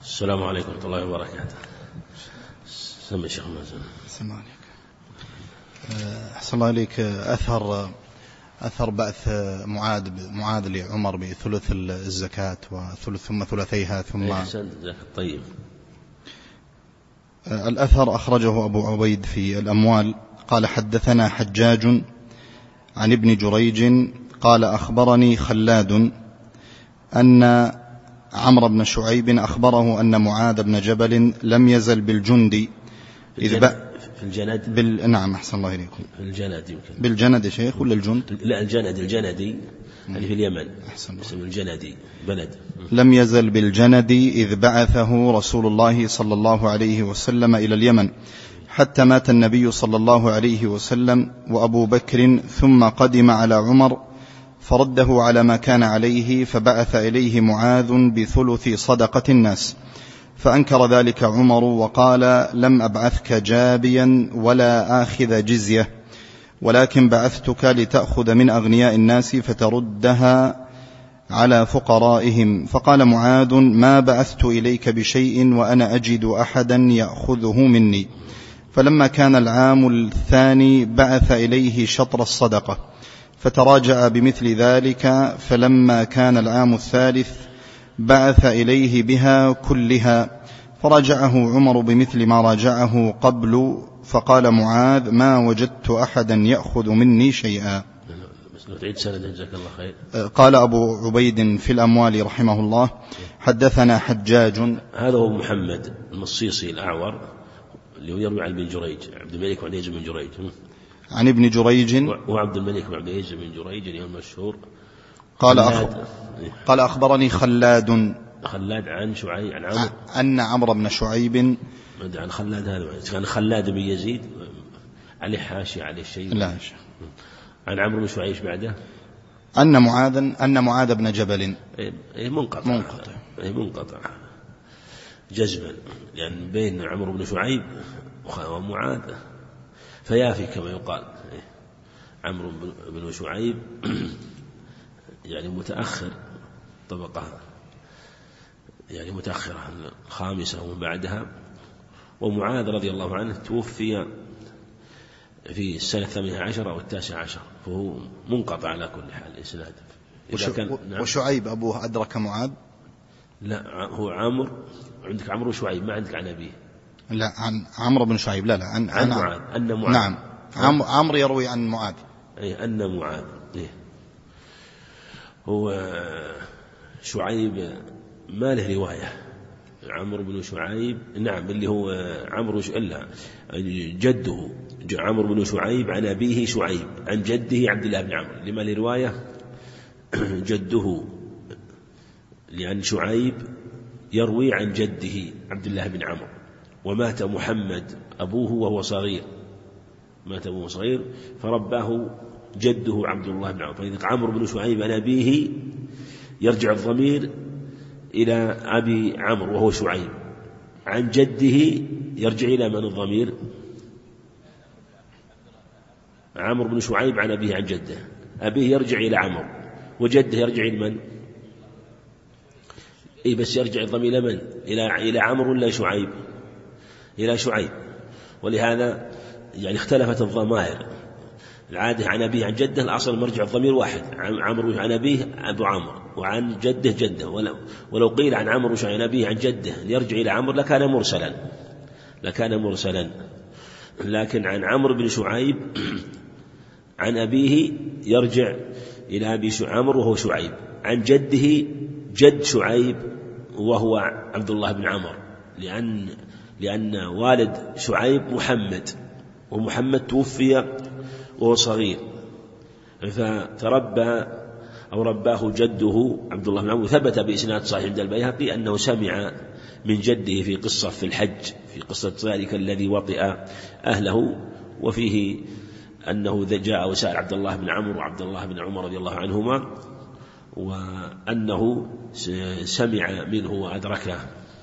السلام عليكم ورحمة الله وبركاته. سمع شيخ مازن. السلام عليكم. أحسن الله عليك. أثر بعث معاذ لعمر بثلث الزكاة وثلث ثم ثلثيها ثم طيب. الأثر أخرجه أبو عبيد في الأموال قال حدثنا حجاج عن ابن جريج قال أخبرني خلاد أن عمرو بن شعيب أخبره أن معاذ بن جبل لم يزل بالجند في الجند. نعم أحسن الله إليكم. في الجند يمكن. بالجند يا شيخ ولا الجند؟ لا الجندي اللي في اليمن. اسم الجندي بلد. لم يزل بالجند إذ بعثه رسول الله صلى الله عليه وسلم إلى اليمن حتى مات النبي صلى الله عليه وسلم وأبو بكر ثم قدم على عمر فرده على ما كان عليه فبعث إليه معاذ بثلث صدقة الناس فأنكر ذلك عمر وقال لم أبعثك جابيا ولا آخذ جزية ولكن بعثتك لتأخذ من أغنياء الناس فتردها على فقرائهم. فقال معاذ ما بعثت إليك بشيء وأنا أجد أحدا يأخذه مني. فلما كان العام الثاني بعث إليه شطر الصدقة فتراجع بمثل ذلك فلما كان العام الثالث بعث إليه بها كلها فراجعه عمر بمثل ما راجعه قبل فقال معاذ ما وجدت أحدا يأخذ مني شيئا. قال أبو عبيد في الأموال رحمه الله حدثنا حجاج. هذا هو محمد المصيصي الأعور اللي يروي عن ابن جريج عبد الملك وعن بن جريج عن ابن جريج وعبد الملك وعبد العزيز بن جريج اليوم مشهور. قال أخبرني خلاد عن شعيب عن عمرو أن عمرو بن شعيب عن خلاد. هذا كان خلاد بن يزيد عليه حاشية عليه شيء. لا عن عمرو بن شعيب بعده أن معاذ بن جبل منقطع جزما لأن بين عمرو بن شعيب ومعاذ فيافي كما يقال. عمرو بن شعيب يعني متأخر طبقة يعني متأخرة الخامسة ومن بعدها. ومعاذ رضي الله عنه توفي في السنة 18 أو 19 فهو منقطع على كل حال إسناد. وشعيب أبوه أدرك معاذ؟ لا هو عمرو. عندك عمرو وشعيب ما عندك عن أبيه. لا عن عمرو بن شعيب. لا عن معاذ. أن معاذ. نعم عمرو يروي عن معاذ. أن معاذ. هو شعيب ما له رواية. عمرو بن شعيب نعم اللي هو عمرو إلا جده عمرو بن شعيب عن أبيه شعيب عن جده عبد الله بن عمرو لما له رواية جده لأن شعيب يروي عن جده عبد الله بن عمرو. ومات محمد أبوه وهو صغير مات أبوه صغير فرباه جده عبد الله بن عمرو. فإذا عمرو بن شعيب عن أبيه يرجع الضمير إلى أبي عمرو وهو شعيب. عن جده يرجع إلى من الضمير؟ عمرو بن شعيب عن أبيه عن جده. أبيه يرجع إلى عمرو وجده يرجع إلى من؟ بس يرجع الضمير إلى من؟ إلى عمرو ولا شعيب؟ إلى شعيب. ولهذا يعني اختلفت الضمائر. العادة عن أبيه عن جده الأصل مرجع الضمير واحد. عمرو عن أبيه أبو عمرو وعن جده. ولو قيل عن عمرو عن أبيه عن جده يرجع إلى عمرو لكان مرسلا. لكن عن عمرو بن شعيب عن أبيه يرجع إلى أبي عمرو وهو شعيب. عن جده جد شعيب وهو عبد الله بن عمرو لأن والد شعيب محمد ومحمد توفي وهو صغير فتربى أو رباه جده عبد الله بن عمرو. ثبت بإسناد صحيح عند البيهقي أنه سمع من جده في قصة في الحج في قصة ذلك الذي وطئ أهله وفيه أنه جاء وسأل عبد الله بن عمرو وعبد الله بن عمر رضي الله عنهما وأنه سمع منه وأدركه.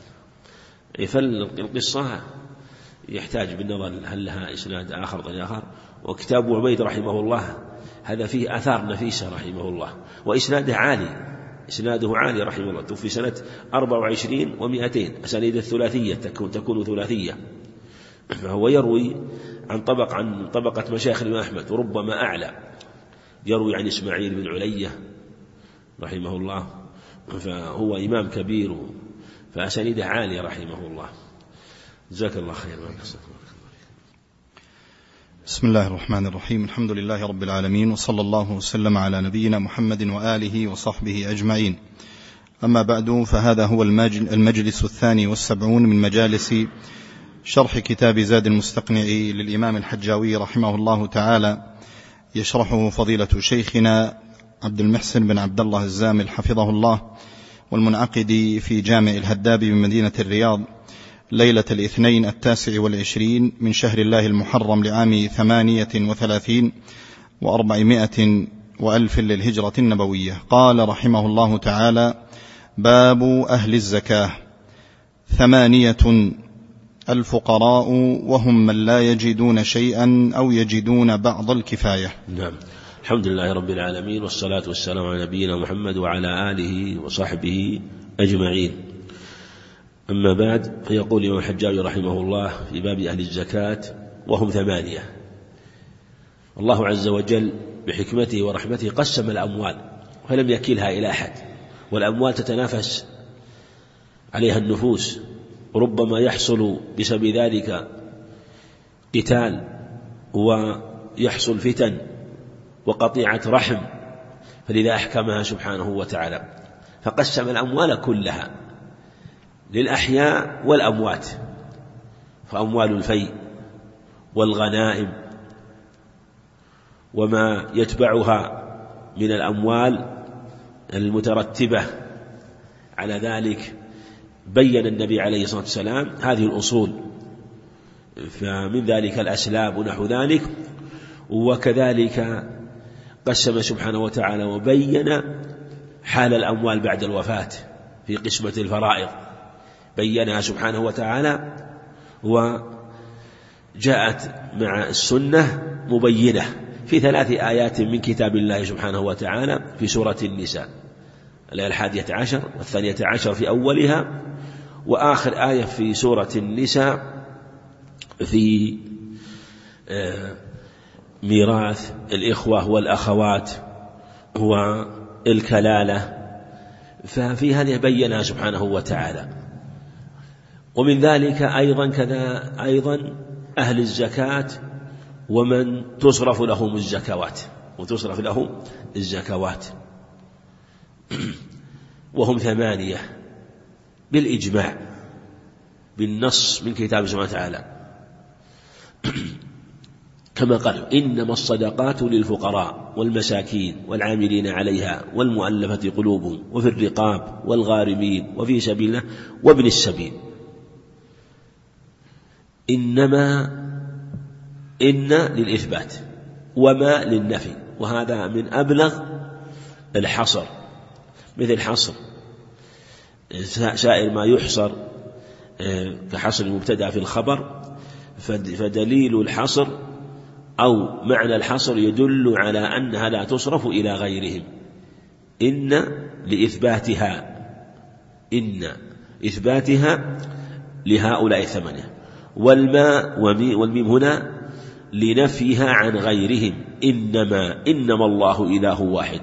فالقصة يحتاج بالنظر هل لها إسناد آخر طريق آخر. وكتاب عبيد رحمه الله هذا فيه آثار نفيسة رحمه الله وإسناده عالي إسناده عالي رحمه الله، توفي سنة 24 و200. أسانيد الثلاثية تكون ثلاثية، فهو يروي عن طبقة مشايخ الإمام أحمد وربما أعلى، يروي عن إسماعيل بن علية رحمه الله، فهو إمام كبير، فأسانيده عالية رحمه الله. جزاك الله خير. بسم الله الرحمن الرحيم. الحمد لله رب العالمين، وصلى الله وسلم على نبينا محمد وآله وصحبه أجمعين. أما بعد، فهذا هو المجلس 72 من مجالس شرح كتاب زاد المستقنع للإمام الحجاوي رحمه الله تعالى، يشرحه فضيلة شيخنا عبد المحسن بن عبد الله الزامل حفظه الله، والمنعقد في جامع الهداب بمدينة الرياض، ليلة الاثنين 29 من شهر الله المحرم لعام 38 و400 وألف للهجرة النبوية. قال رحمه الله تعالى: باب أهل الزكاة. 8 الفقراء، وهم من لا يجدون شيئا أو يجدون بعض الكفاية. نعم. الحمد لله رب العالمين، والصلاة والسلام على نبينا محمد وعلى آله وصحبه أجمعين. أما بعد، فيقول الإمام الحجاوي رحمه الله في باب أهل الزكاة: وهم 8. الله عز وجل بحكمته ورحمته قسم الأموال فلم يكلها إلى أحد، والأموال تتنافس عليها النفوس، وربما يحصل بسبب ذلك قتال، ويحصل فتن وقطيعة رحم، فلذا أحكمها سبحانه وتعالى، فقسم الأموال كلها للأحياء والأموات، فأموال الفيء والغنائم وما يتبعها من الأموال المترتبة على ذلك، بين النبي عليه الصلاة والسلام هذه الأصول، فمن ذلك الأسلاب ونحو ذلك. وكذلك قسم سبحانه وتعالى وبين حال الأموال بعد الوفاة في قسمة الفرائض، بينها سبحانه وتعالى، وجاءت مع السنة مبينة في 3 آيات من كتاب الله سبحانه وتعالى في سورة النساء، الآية 11 و12 في أولها، وآخر آية في سورة النساء في ميراث الإخوة والأخوات والكلالة، ففي هذه بينها سبحانه وتعالى. ومن ذلك أيضا أهل الزكاة ومن تصرف لهم الزكوات، وهم 8 بالإجماع بالنص من كتاب سبحانه وتعالى، كما قال: إنما الصدقات للفقراء والمساكين والعاملين عليها والمؤلفة قلوبهم وفي الرقاب والغارمين وفي سبيل الله وابن السبيل. إن للإثبات وما للنفي، وهذا من أبلغ الحصر، مثل حصر سائر ما يحصر كحصر المبتدأ في الخبر، فدليل الحصر أو معنى الحصر يدل على أنها لا تصرف إلى غيرهم. إن إثباتها لهؤلاء 8، والميم هنا لنفيها عن غيرهم، إنما الله إله واحد،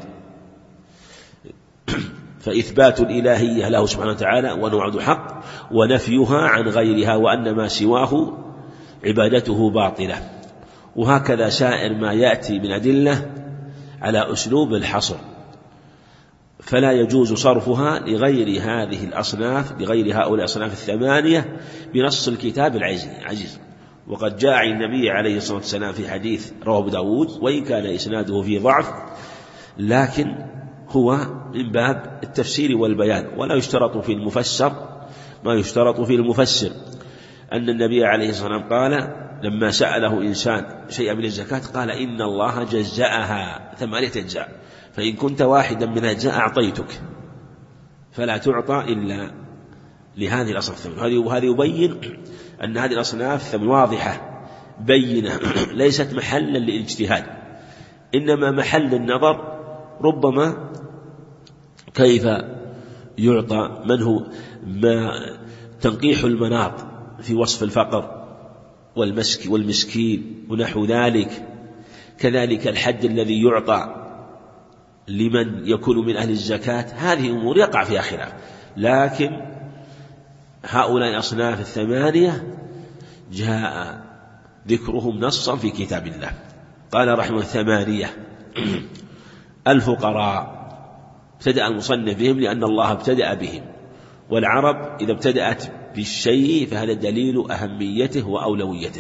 فإثبات الإلهية له سبحانه وتعالى ونوعد حق، ونفيها عن غيرها وأن ما سواه عبادته باطلة. وهكذا سائر ما يأتي من أدلة على أسلوب الحصر، فلا يجوز صرفها لغير هذه الأصناف، لغير هؤلاء الأصناف 8 بنص الكتاب العزيز. وقد جاء عن النبي عليه الصلاة والسلام في حديث رواه أبو داود، وإن كان إسناده فيه ضعف، لكن هو من باب التفسير والبيان، ولا يشترط في المفسر ما يشترط في المفسر. أن النبي عليه الصلاة والسلام قال لما سأله إنسان شيئا من الزكاة قال: إن الله جزأها 8 أجزاء، فإن كنت واحدا من أجزاء أعطيتك، فلا تعطى إلا لهذه الأصناف 8. وهذا يبين أن هذه الأصناف واضحة بينة، ليست محلا للاجتهاد، إنما محل النظر. ربما كيف يعطى من هو ما تنقيح المناط في وصف الفقر والمسكين ونحو ذلك، كذلك الحد الذي يعطى لمن يكون من أهل الزكاة، هذه أمور يقع فيها خلاف. لكن هؤلاء الأصناف الثمانية جاء ذكرهم نصا في كتاب الله. قال رحمه ثمانية الفقراء ابتدأ المصنف بهم لأن الله ابتدأ بهم، والعرب إذا ابتدأت بالشيء فهذا دليل أهميته وأولويته،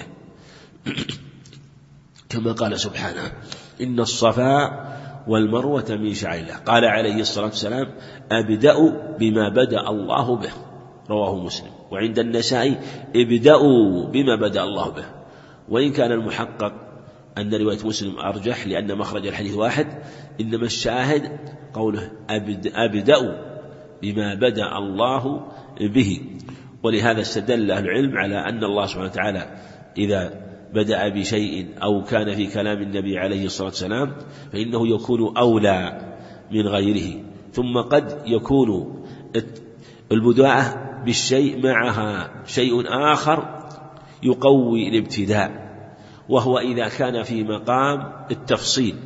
كما قال سبحانه إن الصفا والمروة من شعائر الله. قال عليه الصلاة والسلام أبدأ بما بدأ الله به، رواه مسلم. وعند النسائي ابدأوا بما بدأ الله به، وإن كان المحقق أن رواية مسلم أرجح لأن مخرج الحديث واحد، إنما الشاهد قوله أبدأ بما بدأ الله به. ولهذا استدل أهل العلم على أن الله سبحانه وتعالى إذا بدأ بشيء أو كان في كلام النبي عليه الصلاة والسلام فإنه يكون أولى من غيره، ثم قد يكون البداءة بالشيء معها شيء آخر يقوي الابتداء، وهو إذا كان في مقام التفصيل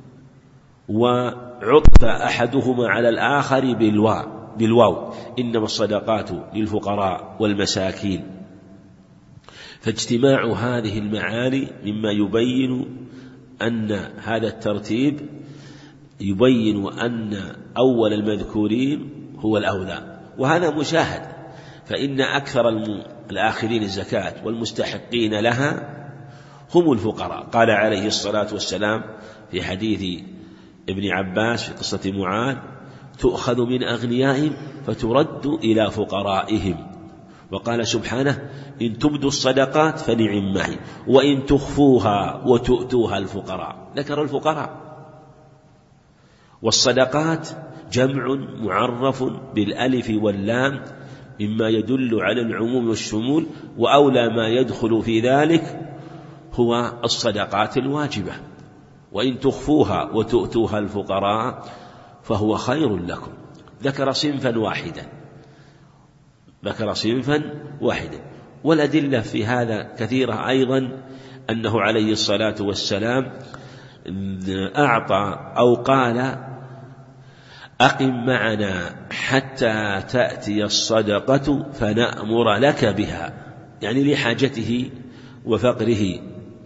وعطف أحدهما على الآخر بالواو إنما الصدقات للفقراء والمساكين. فاجتماع هذه المعاني مما يبين أن هذا الترتيب يبين أن أول المذكورين هو الأولى، وهذا مشاهد، فإن أكثر الآخرين الزكاة والمستحقين لها هم الفقراء. قال عليه الصلاة والسلام في حديث ابن عباس في قصة معاذ تؤخذ من أغنيائهم فترد إلى فقرائهم. وقال سبحانه إن تبدوا الصدقات فنعم ما هي وإن تخفوها وتؤتوها الفقراء. ذكر الفقراء. والصدقات جمع معرف بالألف واللام مما يدل على العموم والشمول، وأولى ما يدخل في ذلك هو الصدقات الواجبة. وإن تخفوها وتؤتوها الفقراء فهو خير لكم. ذكر صنفا واحدا. والأدلة في هذا كثيرة أيضا، أنه عليه الصلاة والسلام أعطى أو قال أقم معنا حتى تأتي الصدقة فنأمر لك بها، يعني لحاجته وفقره.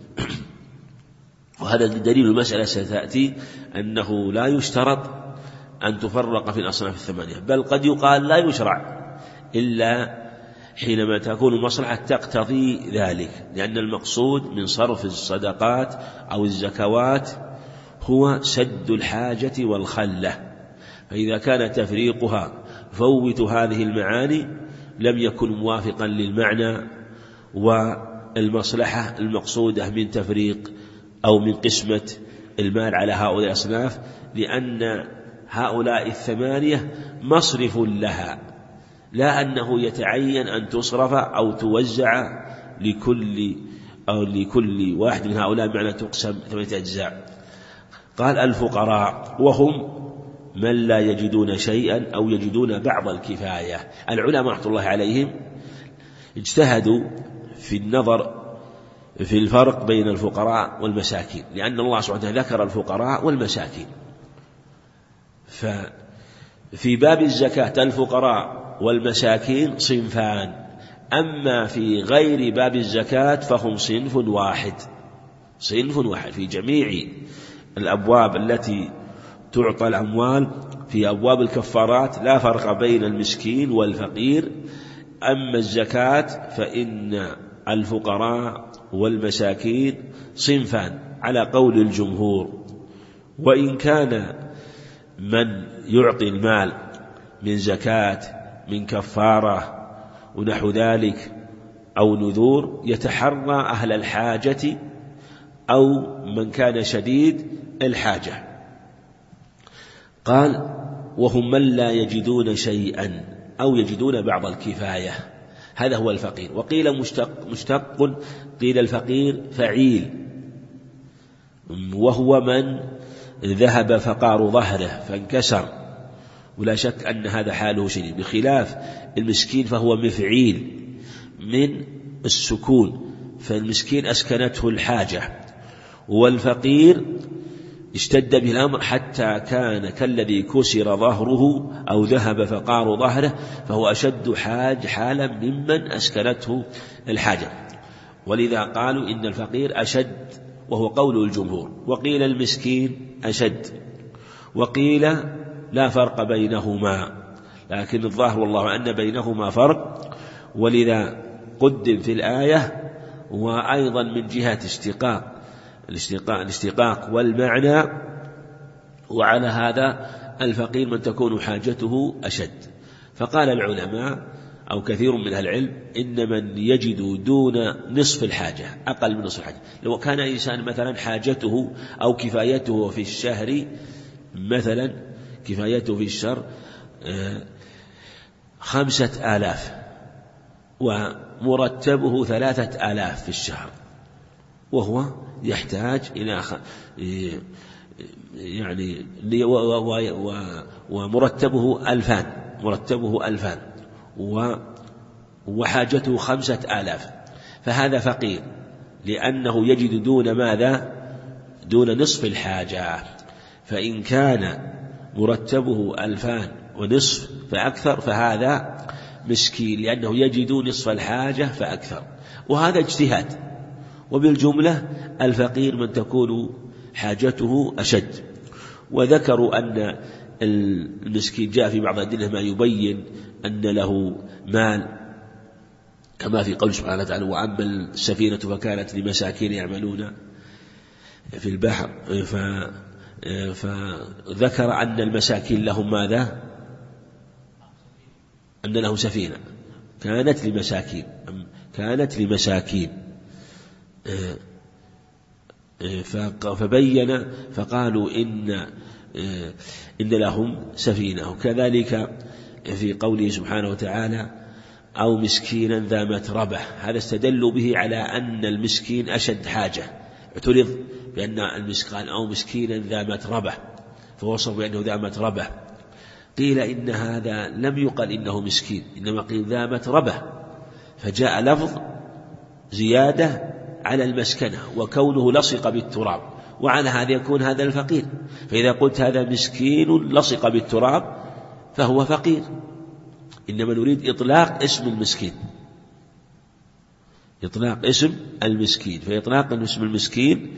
وهذا دليل المسألة ستأتي أنه لا يشترط أن تفرق في الأصناف الثمانية، بل قد يقال لا يشرع إلا حينما تكون المصلحة تقتضي ذلك، لأن المقصود من صرف الصدقات أو الزكوات هو سد الحاجة والخلة. فإذا كان تفريقها فوت هذه المعاني لم يكن موافقا للمعنى والمصلحة المقصودة من تفريق أو من قسمة المال على هؤلاء الأصناف، لأن هؤلاء الثمانية مصرف لها، لا أنه يتعين أن تصرف أو توزع لكل واحد من هؤلاء بمعنى تقسم 8 أجزاء. قال الفقراء وهم من لا يجدون شيئا أو يجدون بعض الكفاية. العلماء رحمة الله عليهم اجتهدوا في النظر في الفرق بين الفقراء والمساكين، لأن الله سبحانه وتعالى ذكر الفقراء والمساكين. ففي باب الزكاة الفقراء والمساكين صنفان، أما في غير باب الزكاة فهم صنف واحد في جميع الأبواب التي تعطى الأموال. في أبواب الكفارات لا فرق بين المسكين والفقير. أما الزكاة فإن الفقراء والمساكين صنفان على قول الجمهور. وإن كان من يعطي المال من زكاة من كفارة ونحو ذلك أو نذور يتحرى أهل الحاجة أو من كان شديد الحاجة. قال وهم من لا يجدون شيئا أو يجدون بعض الكفاية، هذا هو الفقير. وقيل مشتق، قيل الفقير فعيل، وهو من ذهب فقار ظهره فانكسر ولا شك أن هذا حاله شديد، بخلاف المسكين فهو مفعيل من السكون، فالمسكين أسكنته الحاجة، والفقير اشتد به الأمر حتى كان كالذي كسر ظهره أو ذهب فقار ظهره، فهو أشد حالا ممن أسكنته الحاجة. ولذا قالوا إن الفقير أشد، وهو قول الجمهور، وقيل المسكين أشد، وقيل لا فرق بينهما، لكن الظاهر والله أن بينهما فرق، ولذا قدم في الآية، وأيضا من جهة الاشتقاق والمعنى. وعلى هذا الفقير من تكون حاجته أشد. فقال العلماء أو كثير من العلم إن من يجد دون نصف الحاجة، أقل من نصف الحاجة، لو كان إنسان مثلا حاجته أو كفايته في الشهر مثلا كفايته في الشهر 5000 ومرتبه 3000 في الشهر، وهو يحتاج إلى يعني ومرتبه 2000 وحاجته 5000، فهذا فقير لأنه يجد دون ماذا؟ دون نصف الحاجة. فإن كان مرتبه 2000 ونصف فأكثر فهذا مسكين، لأنه يجد نصف الحاجة فأكثر، وهذا اجتهاد. وبالجملة الفقير من تكون حاجته أشد. وذكروا أن المسكين جاء في بعض الأدلة ما يبين أن له مال، كما في قول سبحانه وتعالى: وأما السفينة فكانت لمساكين يعملون في البحر، فذكر أن المساكين لهم ماذا؟ أن لهم سفينة كانت لمساكين فبين فقالوا إن لهم سفينة. وكذلك في قوله سبحانه وتعالى: أو مسكينا ذا متربة، هذا استدلوا به على أن المسكين أشد حاجة، اعترض بأن المسكين أو مسكينا ذا متربة، فوصف بأنه ذا متربة. قيل إن هذا لم يقل إنه مسكين، إنما قيل ذا متربة، فجاء لفظ زيادة على المسكنة وكونه لصق بالتراب، وعلى هذا يكون هذا الفقير. فإذا قلت هذا مسكين لصق بالتراب فهو فقير، إنما نريد إطلاق اسم المسكين، فإطلاق اسم المسكين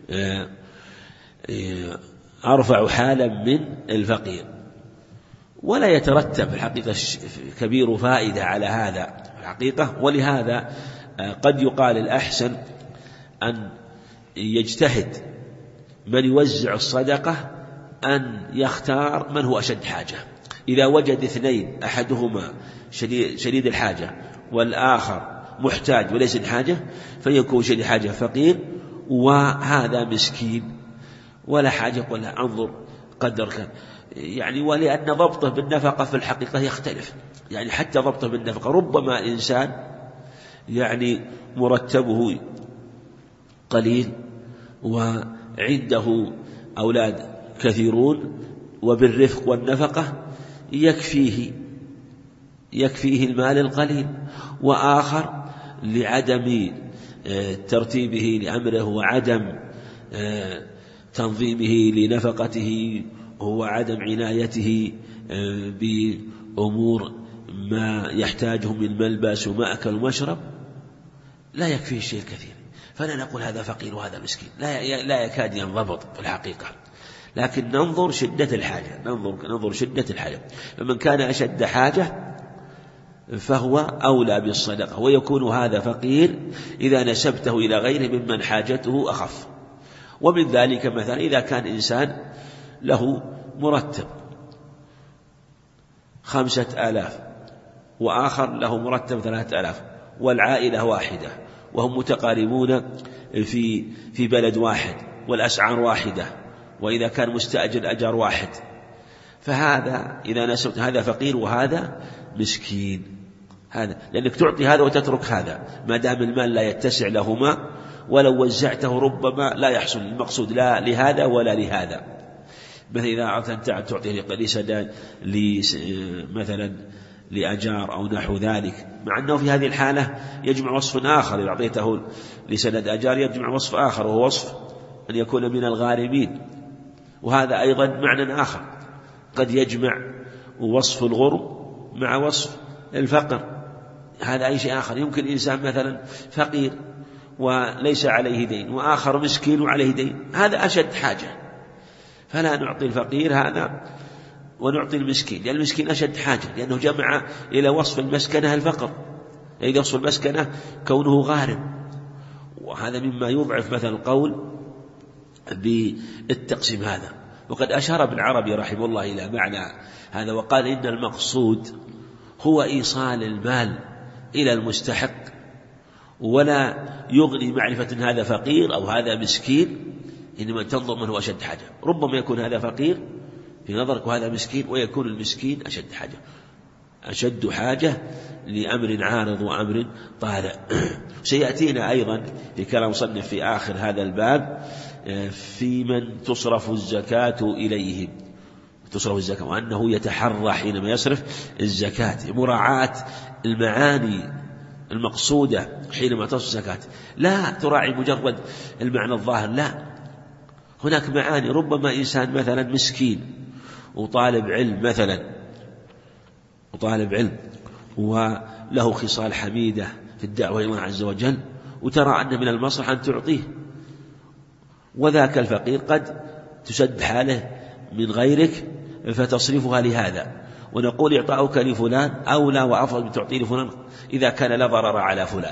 أرفع حالا من الفقير. ولا يترتب الحقيقة كبير فائدة على هذا الحقيقة، ولهذا قد يقال الأحسن أن يجتهد من يوزع الصدقة أن يختار من هو أشد حاجة. إذا وجد اثنين أحدهما شديد الحاجة والآخر محتاج وليس الحاجة، فيكون شديد الحاجة فقير وهذا مسكين ولا حاجة، ولا أنظر قدر كان يعني. ولأن ضبطه بالنفقة في الحقيقة يختلف، يعني حتى ضبطه بالنفقة ربما إنسان يعني مرتبه قليل وعنده أولاد كثيرون، وبالرفق والنفقة يكفيه المال القليل، وآخر لعدم ترتيبه لأمره وعدم تنظيمه لنفقته وعدم عنايته بأمور ما يحتاجه من ملبس ومأكل ومشرب لا يكفيه الشيء الكثير، فلا نقول هذا فقير وهذا مسكين، لا يكاد ينضبط في الحقيقة. لكن ننظر شدة الحاجة، فمن كان أشد حاجة فهو أولى بالصدقة، ويكون هذا فقير إذا نسبته إلى غيره ممن حاجته أخف. ومن ذلك مثلا إذا كان إنسان له مرتب 5000 وآخر له مرتب 3000 والعائلة واحدة وهم متقاربون في بلد واحد والأسعار واحدة، وإذا كان مستأجر أجر واحد، فهذا إذا نسبت هذا فقير وهذا مسكين، هذا لأنك تعطي هذا وتترك هذا ما دام المال لا يتسع لهما، ولو وزعته ربما لا يحصل المقصود لا لهذا ولا لهذا. مثل إذا أردت أن تعطيه لسداد مثلا لأجار أو نحو ذلك، مع أنه في هذه الحالة يجمع وصف آخر. إذا أعطيته لسداد أجار يجمع وصف آخر، وهو وصف أن يكون من الغارمين، وهذا أيضا معنى آخر. قد يجمع وصف الغرم مع وصف الفقر، هذا أي شيء آخر. يمكن إنسان مثلا فقير وليس عليه دين، وآخر مسكين وعليه دين، هذا أشد حاجة، فلا نعطي الفقير هذا ونعطي المسكين، لأن المسكين أشد حاجة، لأنه جمع إلى وصف المسكنة الفقر، إلى وصف المسكنة كونه غارم. وهذا مما يضعف مثلا القول بالتقسيم هذا. وقد أشار ابن عربي رحمه الله إلى معنى هذا وقال إن المقصود هو إيصال المال إلى المستحق، ولا يغني معرفة أن هذا فقير أو هذا مسكين، إنما تنظر من هو أشد حاجة. ربما يكون هذا فقير في نظرك وهذا مسكين، ويكون المسكين أشد حاجة لأمر عارض وأمر طارئ. سيأتينا أيضا في كلام مصنف في آخر هذا الباب في من تصرف الزكاة إليهم، تصرف الزكاة، وأنه يتحرى حينما يصرف الزكاة مراعاة المعاني المقصودة حينما تصرف الزكاة، لا تراعي مجرد المعنى الظاهر، لا، هناك معاني. ربما إنسان مثلا مسكين وطالب علم مثلا، وطالب علم وله خصال حميدة في الدعوة إلى الله عز وجل، وترى أن من المصلحة أن تعطيه، وذاك الفقير قد تسد حاله من غيرك فتصرفها لهذا، ونقول إعطاؤك لفلان أولى وأفضل من تعطيه لفلان إذا كان لا ضرر على فلان،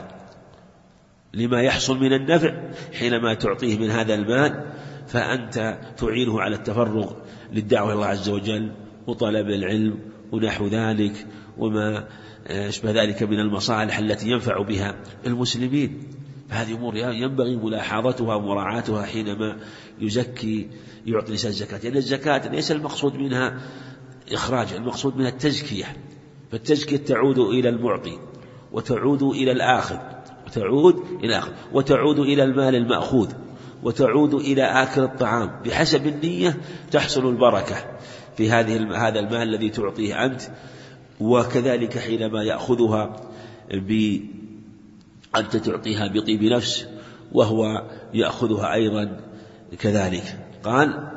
لما يحصل من النفع حينما تعطيه من هذا المال، فأنت تعينه على التفرغ للدعوة إلى الله عز وجل وطلب العلم ونحو ذلك وما أشبه ذلك من المصالح التي ينفع بها المسلمين. فهذه أمور ينبغي ملاحظتها ومراعاتها حينما يعطي الإنسان الزكاة، لأن الزكاة ليس المقصود منها إخراج، المقصود منها التزكية، فالتزكية تعود إلى المعطي وتعود إلى الآخذ وتعود إلى المال المأخوذ وتعود إلى آكل الطعام، بحسب النية تحصل البركة في هذا المال الذي تعطيه أنت. وكذلك حينما يأخذها أنت تعطيها بطيب نفس وهو يأخذها أيضا كذلك. قال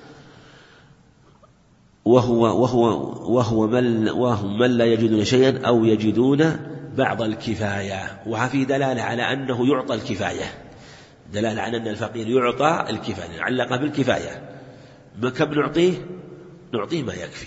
وهم من لا يجدون شيئا أو يجدون بعض الكفاية. وفي دلالة على أنه يعطى الكفاية، دلالة على أن الفقير يعطى الكفاية، علق بالكفاية. كم نعطيه؟ نعطيه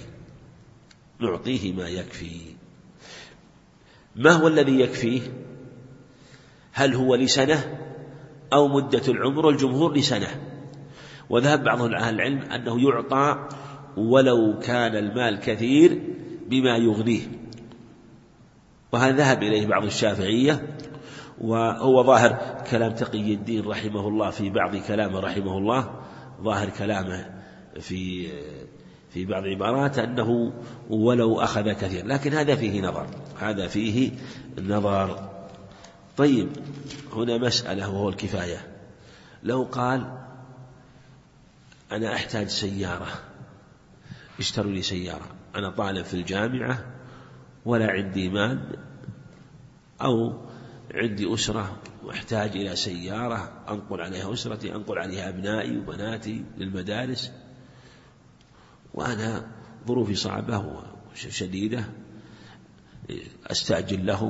ما يكفي. ما هو الذي يكفيه؟ هل هو لسنة أو مدة العمر؟ الجمهور لسنة، وذهب بعض أهل العلم أنه يعطى ولو كان المال كثير بما يغنيه، وهذا ذهب إليه بعض الشافعية، وهو ظاهر كلام تقي الدين رحمه الله في بعض كلامه رحمه الله، ظاهر كلامه في بعض عبارات أنه ولو أخذ كثير، لكن هذا فيه نظر. طيب، هنا مسألة وهو الكفاية. لو قال أنا أحتاج سيارة، اشتروا لي سيارة، أنا طالب في الجامعة ولا عندي مال، أو عندي أسرة واحتاج إلى سيارة أنقل عليها أسرتي، أنقل عليها أبنائي وبناتي للمدارس، وأنا ظروفي صعبة وشديدة، أستأجل لهم.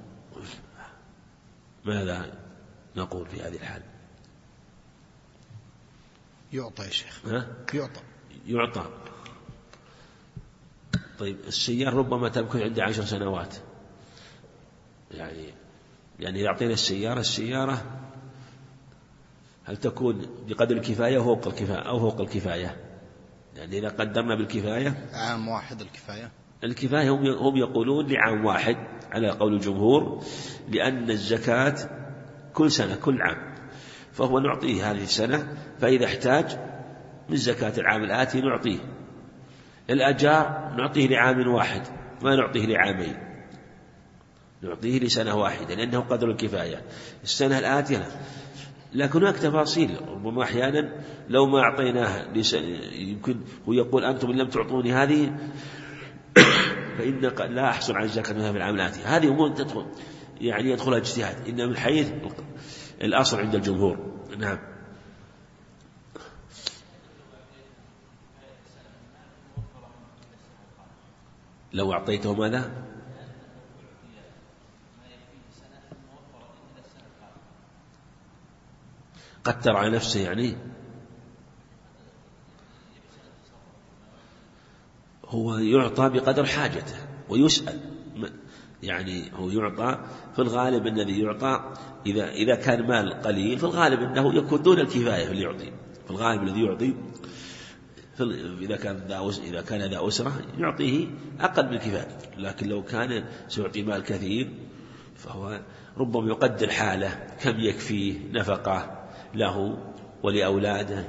ماذا نقول في هذه الحال؟ يعطى يا شيخ، يعطى. طيب، السيارة ربما تمكث عندي 10 سنوات، يعني يعطينا السيارة هل تكون بقدر الكفاية أو فوق الكفاية؟ يعني إذا قدرنا بالكفاية عام واحد الكفاية هم يقولون لعام واحد على قول الجمهور، لأن الزكاة كل سنة كل عام، فهو نعطيه هذه السنة، فإذا احتاج من زكاة العام الآتي نعطيه. الأجار نعطيه لعام واحد، ما نعطيه لعامين، نعطيه لسنة واحدة لأنه قدر الكفاية. السنة الآتية لكن هناك تفاصيل، ربما أحيانا لو ما أعطيناها يمكن هو يقول أنتم إن لم تعطوني هذه فإن لا أحصل على الزكاة منها في العاملات. هذه أمور تدخل يعني يدخلها اجتهاد، إن من حيث الأصل عند الجمهور. نعم. لو أعطيته ماذا؟ قتر على نفسه يعني، هو يعطى بقدر حاجته ويسأل، يعني هو يعطى في الغالب الذي يعطى إذا كان مال قليل في الغالب أنه يكون دون الكفاية في اللي يعطي، في الغالب الذي يعطي إذا كان ذا أسرة يعطيه أقل من الكفاية، لكن لو كان سيعطي مال كثير فهو ربما يقدر حاله كم يكفيه نفقة له ولأولاده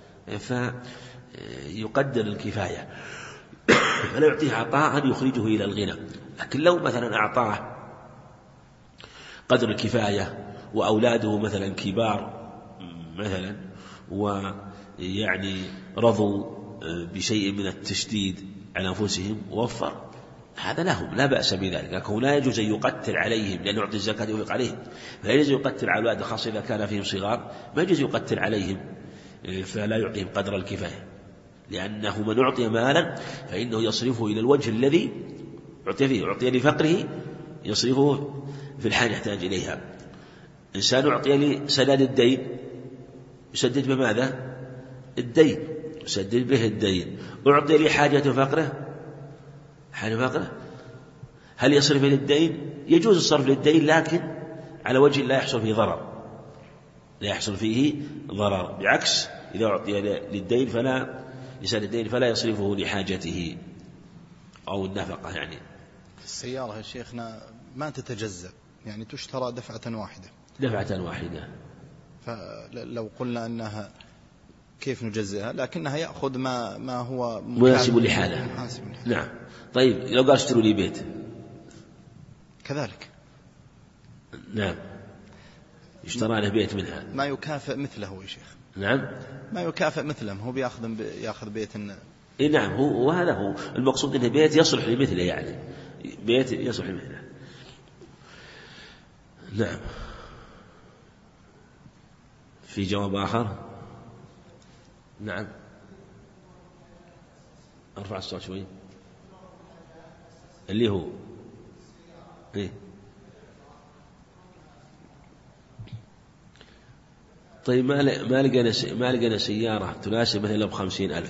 فيقدر الكفاية فلا يعطيه عطاء يخرجه إلى الغنى. لكن لو مثلا أعطاه قدر الكفاية وأولاده مثلا كبار مثلا ويعني رضوا بشيء من التشديد على أنفسهم ووفر، هذا لهم لا بأس بذلك، لكن لا يجوز أن يقتل عليهم لأن يعطي الزكاة يوفق عليهم، فلا يجوز يقتل على الأولاد خاصة إذا كان فيهم صغار، ما يجوز يقتل عليهم فلا يعطيهم قدر الكفاية، لأنه من أعطي مالا فإنه يصرفه إلى الوجه الذي أعطي فيه، أعطي لفقره يصرفه في الحاجة يحتاج إليها. إنسان أعطي لسداد الدين يسدد بماذا؟ الدين، يسدد به الدين. أعطي لحاجة فقره، حاجة فقره هل يصرف للدين؟ يجوز الصرف للدين لكن على وجه لا يحصل فيه ضرر، لا يحصل فيه ضرر، بعكس إذا أعطي للدين فلا لسداد الدين فلا يصرفه لحاجته أو النفقة. يعني السيارة يا شيخنا ما تتجزأ، يعني تشترى دفعة واحدة، فلو قلنا أنها كيف نجزئها، لكنها يأخذ ما هو مناسب لحاله. نعم. طيب لو قال اشتروا لي بيت كذلك، نعم اشترى له بيت منها ما يكافئ مثله يا شيخ. نعم ما يكافئ مثله، هو يأخذ بيت نعم هو وهذا هو المقصود، انه بيت يصلح لمثله، يعني بيت يصلح لمثله. نعم. في جواب آخر؟ نعم. أرفع الصوت شوي. اللي هو إيه؟ طيب ما لقينا سيارة تناسب مثلا ب50,000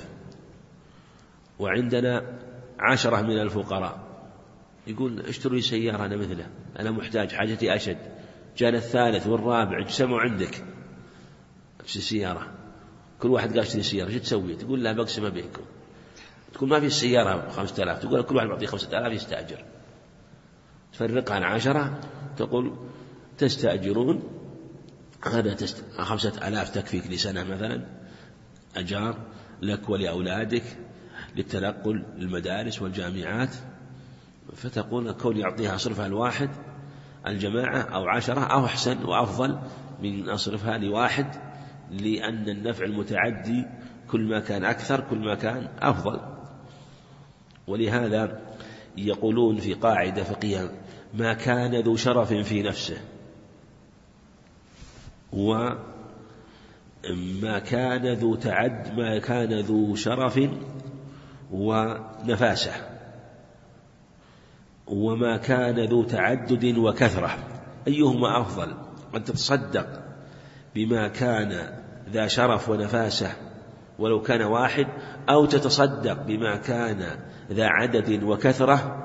وعندنا 10 من الفقراء، يقول اشتروا لي سيارة أنا مثله، أنا محتاج حاجتي أشد، جاءنا الثالث والرابع اجتمعوا عندك في السيارة، كل واحد قال اشتري سيارة، شو تسوي؟ تقول لا بقسمها بينكم، تقول ما في السيارة ب5,000، تقول كل واحد بعطيه 5,000 يستأجر، تفرقها عن 10 تقول تستأجرون هذا 5,000 تكفيك لسنة مثلا أجار لك ولأولادك للتنقل للمدارس والجامعات، فتقول كون يعطيها أصرفها الواحد الجماعة أو 10 أو أحسن وأفضل من أصرفها لواحد، لأن النفع المتعدي كل ما كان أكثر كل ما كان أفضل. ولهذا يقولون في قاعدة فقهية ما كان ذو شرف في نفسه وما كان ذو شرف ونفاسة وما كان ذو تعدد وكثرة، أيهما أفضل؟ أن تتصدق بما كان ذا شرف ونفاسة ولو كان واحد، أو تتصدق بما كان ذا عدد وكثرة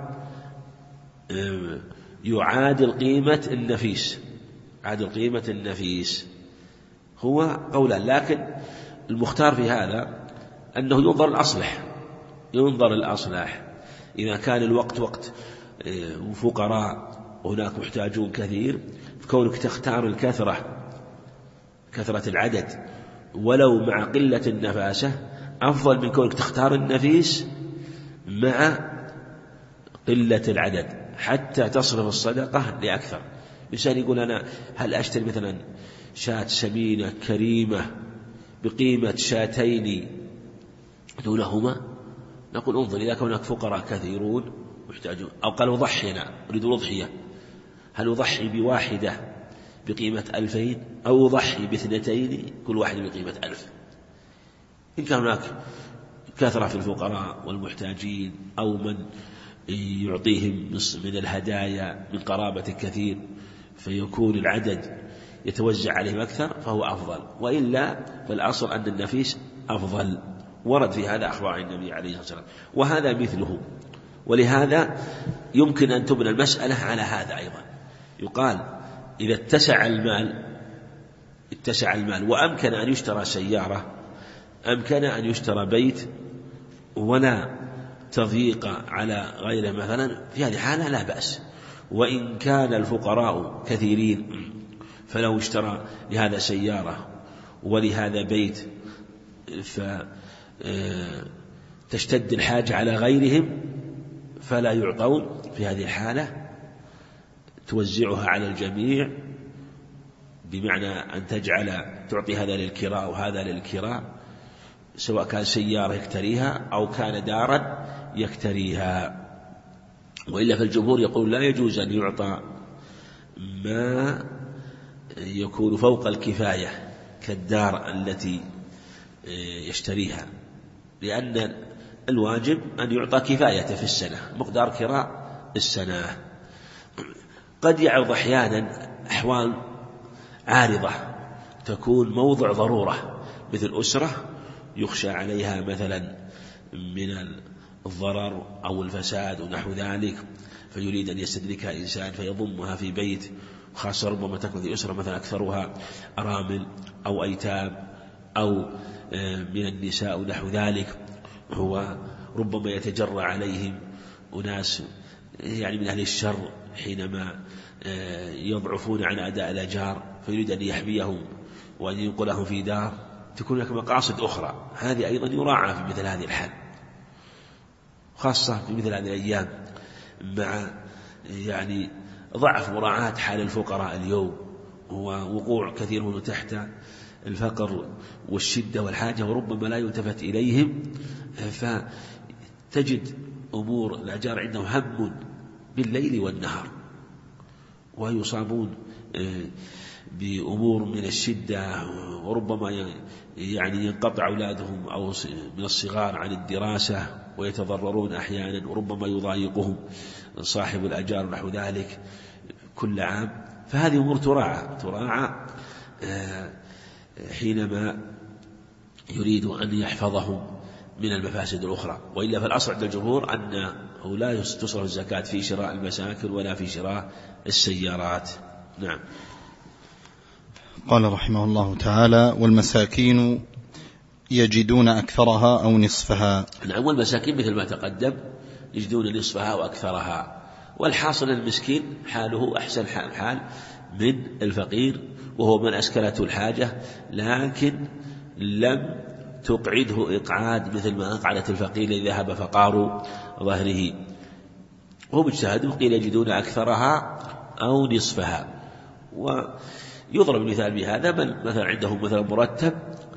يعادل قيمة النفيس، عادل قيمة النفيس. هو قولان، لكن المختار في هذا أنه ينظر الأصلح إذا كان الوقت وقت فقراء وهناك محتاجون كثير، فكونك تختار كثرة العدد ولو مع قلة النفاسة أفضل من كونك تختار النفيس مع قلة العدد حتى تصرف الصدقة لأكثر. مثال يقول أنا هل أشتري مثلا شاة سمينة كريمة بقيمة شاتين دونهما، نقول انظر إذا كان هناك فقراء كثيرون محتاجون، أو قالوا ضحينا نريد الأضحية، هل أضحي بواحدة بقيمة 2000 أو أضحي ب2 كل واحد بقيمة 1000؟ إن كان هناك كثرة في الفقراء والمحتاجين أو من يعطيهم من الهدايا من قرابة كثير فيكون العدد يتوزع عليهم أكثر فهو أفضل، وإلا فالأصل أن النفيس أفضل. ورد في هذا أخبار النبي عليه الصلاة والسلام، وهذا مثله. ولهذا يمكن أن تبنى المسألة على هذا أيضا، يقال إذا اتسع المال وأمكن أن يشترى سيارة، أمكن أن يشترى بيت ولا تضييق على غيره مثلا، في هذه الحالة لا بأس. وإن كان الفقراء كثيرين فلو اشترى لهذا سيارة ولهذا بيت فتشتد الحاجة على غيرهم فلا يعطون، في هذه الحالة توزعها على الجميع، بمعنى أن تعطي هذا للكراء وهذا للكراء، سواء كان سيارة يكتريها أو كان دارا يكتريها. وإلا فالجمهور يقول لا يجوز أن يعطى ما يكون فوق الكفاية كالدار التي يشتريها، لأن الواجب أن يعطى كفاية في السنة، مقدار كراء السنة. قد يعرض أحيانا أحوال عارضة تكون موضع ضرورة، مثل أسرة يخشى عليها مثلا من الضرر أو الفساد ونحو ذلك، فيريد أن يستدركها إنسان فيضمها في بيت، خاصة ربما تكون في أسرة مثلا أكثرها أرامل أو أيتام أو من النساء ونحو ذلك، هو ربما يتجرى عليهم أناس يعني من أهل الشر حينما يضعفون عن أداء الأجار، فيريد أن يحميهم وأن ينقلهم في دار تكون لك مقاصد أخرى، هذه أيضا يراعى في مثل هذه الحال، خاصة في مثل هذه الأيام مع يعني ضعف مراعاة حال الفقراء اليوم، ووقوع كثير منهم تحت الفقر والشدة والحاجة، وربما لا يلتفت إليهم، فتجد أمور الأجار عندهم هم بالليل والنهار، ويصابون بأمور من الشدة، وربما يعني ينقطع أولادهم أو من الصغار عن الدراسة ويتضررون أحيانا، وربما يضايقهم صاحب الأجار ونحو ذلك كل عام. فهذه أمور تراعى حينما يريد أن يحفظهم من المفاسد الأخرى. وإلا فالأصل عند الجمهور أنه لا تصرف الزكاة في شراء المساكن ولا في شراء السيارات. نعم. قال رحمه الله تعالى: والمساكين يجدون أكثرها أو نصفها. نعم، والمساكين مثل ما تقدم يجدون نصفها وأكثرها، والحاصل المسكين حاله أحسن حال من الفقير، وهو من أسكلته الحاجة لكن لم تقعده إقعاد مثل ما أقعدت الفقير الذي ذهب فقار ظهره. وهم اجتهدوا، قيل يجدون أكثرها أو نصفها. ويضرب مثال بهذا مثلا عندهم مثلا مرتب،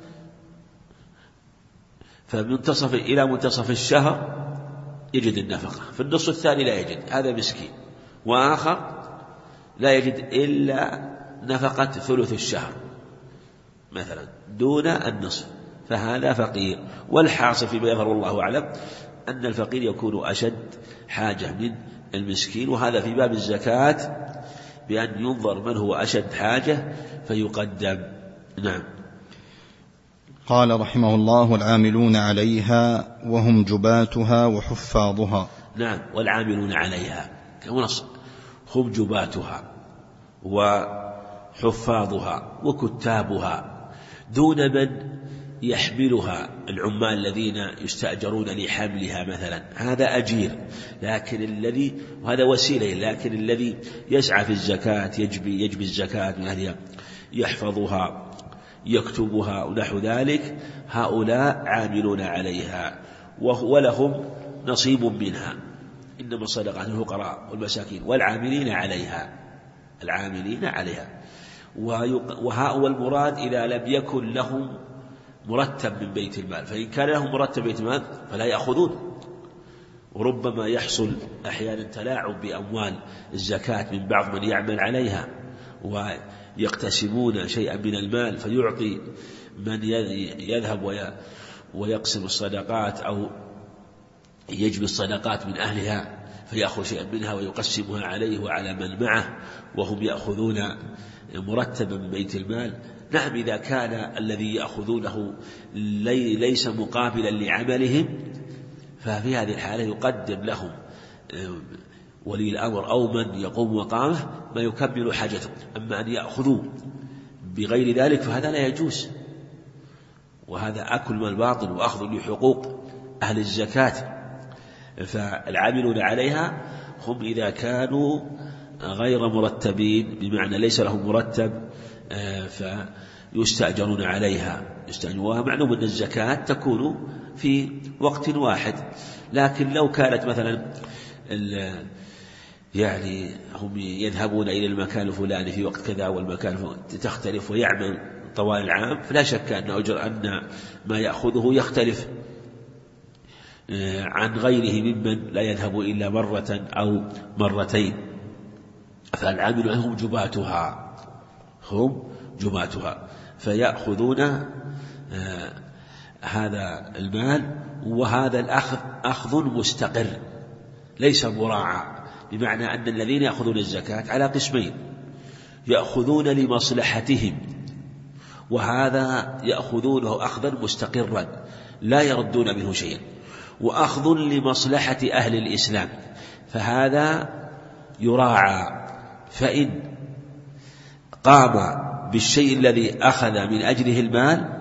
فمنتصف إلى منتصف الشهر يجد النفقة، في النصف الثاني لا يجد، هذا مسكين. وآخر لا يجد إلا نفقة ثلث الشهر مثلا دون النصف، فهذا فقير. والحاصل فيما يظهر الله أعلم أن الفقير يكون أشد حاجة من المسكين، وهذا في باب الزكاة بأن ينظر من هو أشد حاجة فيقدم. نعم. قال رحمه الله: والعاملون عليها وهم جباتها وحفاظها. نعم، والعاملون عليها كمنصب، هم جباتها وحفاظها وكتابها، دون من يحملها، العمال الذين يستأجرون لحملها مثلا، هذا أجير، لكن الذي وهذا وسيلة، لكن الذي يسعى في الزكاة يجبي الزكاة من أهلها، يحفظها يكتبها ونحو ذلك، هؤلاء عاملون عليها ولهم نصيب منها. إنما الصدقات للفقراء والمساكين والعاملين عليها، العاملين عليها. وهؤلاء المراد إذا لم يكن لهم مرتب من بيت المال، فإن كان لهم مرتب بيت المال فلا يأخذون. وربما يحصل أحيانا تلاعب بأموال الزكاة من بعض من يعمل عليها ويقتسمون شيئا من المال، فيعطي من يذهب ويقسم الصدقات أو يجبي الصدقات من أهلها فيأخذ شيئا منها ويقسمها عليه وعلى من معه وهم يأخذون مرتبا من بيت المال. نعم، إذا كان الذي يأخذونه ليس مقابلا لعملهم ففي هذه الحالة يقدم لهم ولي الأمر أو من يقوم مقامه ما يكمل حاجتهم. أما أن يأخذوا بغير ذلك فهذا لا يجوز، وهذا أكل من الباطل وأخذ لحقوق أهل الزكاة. فالعاملون عليها هم إذا كانوا غير مرتبين، بمعنى ليس لهم مرتب، فيستأجرون عليها. ومعلوم أن الزكاة تكون في وقت واحد، لكن لو كانت مثلا يعني هم يذهبون إلى المكان الفلاني في وقت كذا والمكان تختلف ويعمل طوال العام، فلا شك أن أجر أن ما يأخذه يختلف عن غيره ممن لا يذهب إلا مرة أو مرتين. فالعامل هم جباتها فيأخذون هذا المال. وهذا الأخذ أخذ مستقر ليس مراعى، بمعنى أن الذين يأخذون الزكاة على قسمين: يأخذون لمصلحتهم، وهذا يأخذونه أخذا مستقرا لا يردون منه شيئا، وأخذ لمصلحة أهل الإسلام، فهذا يراعى. فإن قام بالشيء الذي أخذ من أجله المال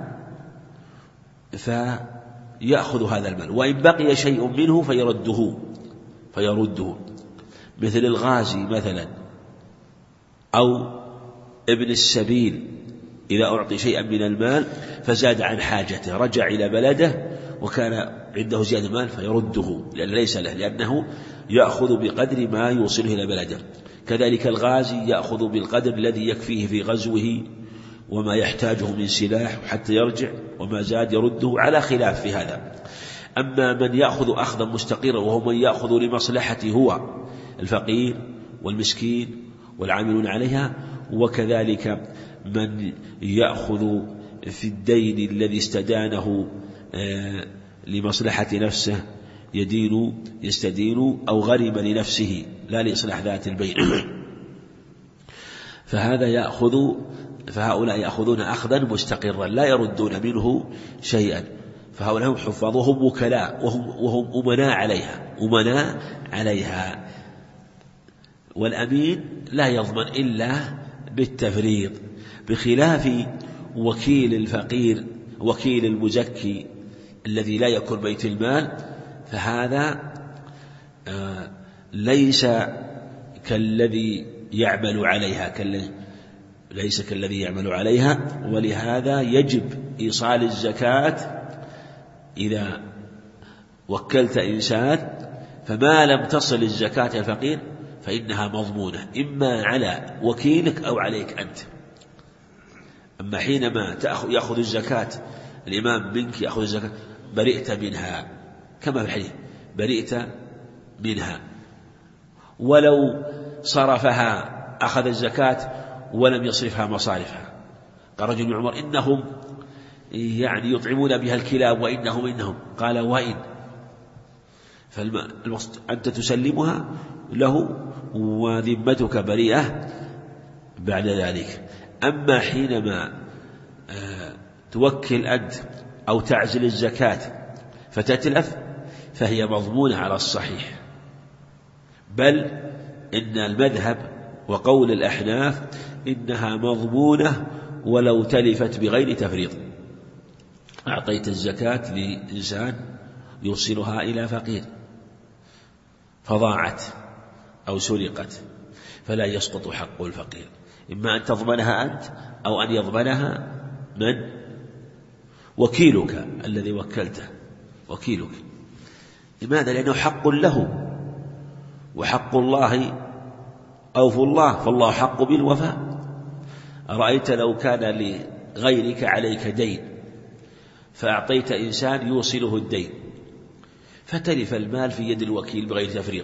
فيأخذ هذا المال، وإن بقي شيء منه فيرده، مثل الغازي مثلا أو ابن السبيل إذا أعطي شيئا من المال فزاد عن حاجته، رجع إلى بلده وكان عنده زيادة مال فيرده لأن ليس له، لأنه يأخذ بقدر ما يوصله إلى بلده. كذلك الغازي يأخذ بالقدر الذي يكفيه في غزوه وما يحتاجه من سلاح حتى يرجع، وما زاد يرده، على خلاف في هذا. أما من يأخذ أخذا مستقرا وهو من يأخذ لمصلحته هو الفقير والمسكين والعاملون عليها، وكذلك من يأخذ في الدين الذي استدانه لمصلحة نفسه يستدين أو غرم لنفسه لا لإصلاح ذات البين فهؤلاء يأخذون أخذا مستقرا لا يردون منه شيئا. فهؤلاء هم حفاظ وهم وكلاء وهم أمناء عليها. والأمين لا يضمن إلا بالتفريط، بخلاف وكيل الفقير وكيل المزكي الذي لا يكون بيت المال، فهذا ليس كالذي يعمل عليها، ولهذا يجب إيصال الزكاة إذا وكلت إنسان، فما لم تصل الزكاة الفقير فإنها مضمونة إما على وكيلك أو عليك أنت. أما حينما يأخذ الزكاة الإمام منك يأخذ الزكاة برئت منها، كما في الحديث برئت منها. ولو صرفها أخذ الزكاة ولم يصرفها مصارفها. قال رجل من عمر: إنهم يعني يطعمون بها الكلاب وإنهم قال: وإن، فأنت تسلمها له وذمتك بريئة بعد ذلك. أما حينما توكل أنت أو تعزل الزكاة فتتلف فهي مضمونة على الصحيح، بل إن المذهب وقول الأحناف إنها مضمونة ولو تلفت بغير تفريط. أعطيت الزكاة لإنسان يوصلها إلى فقير فضاعت أو سرقت فلا يسقط حق الفقير، إما أن تضمنها أنت أو أن يضمنها من؟ وكيلك الذي وكلته، وكيلك. لماذا؟ لأنه حق له، وحق الله أوفوا الله، فالله حق بالوفاء. أرأيت لو كان لغيرك عليك دين فأعطيت إنسان يوصله الدين فتلف المال في يد الوكيل بغير تفريط،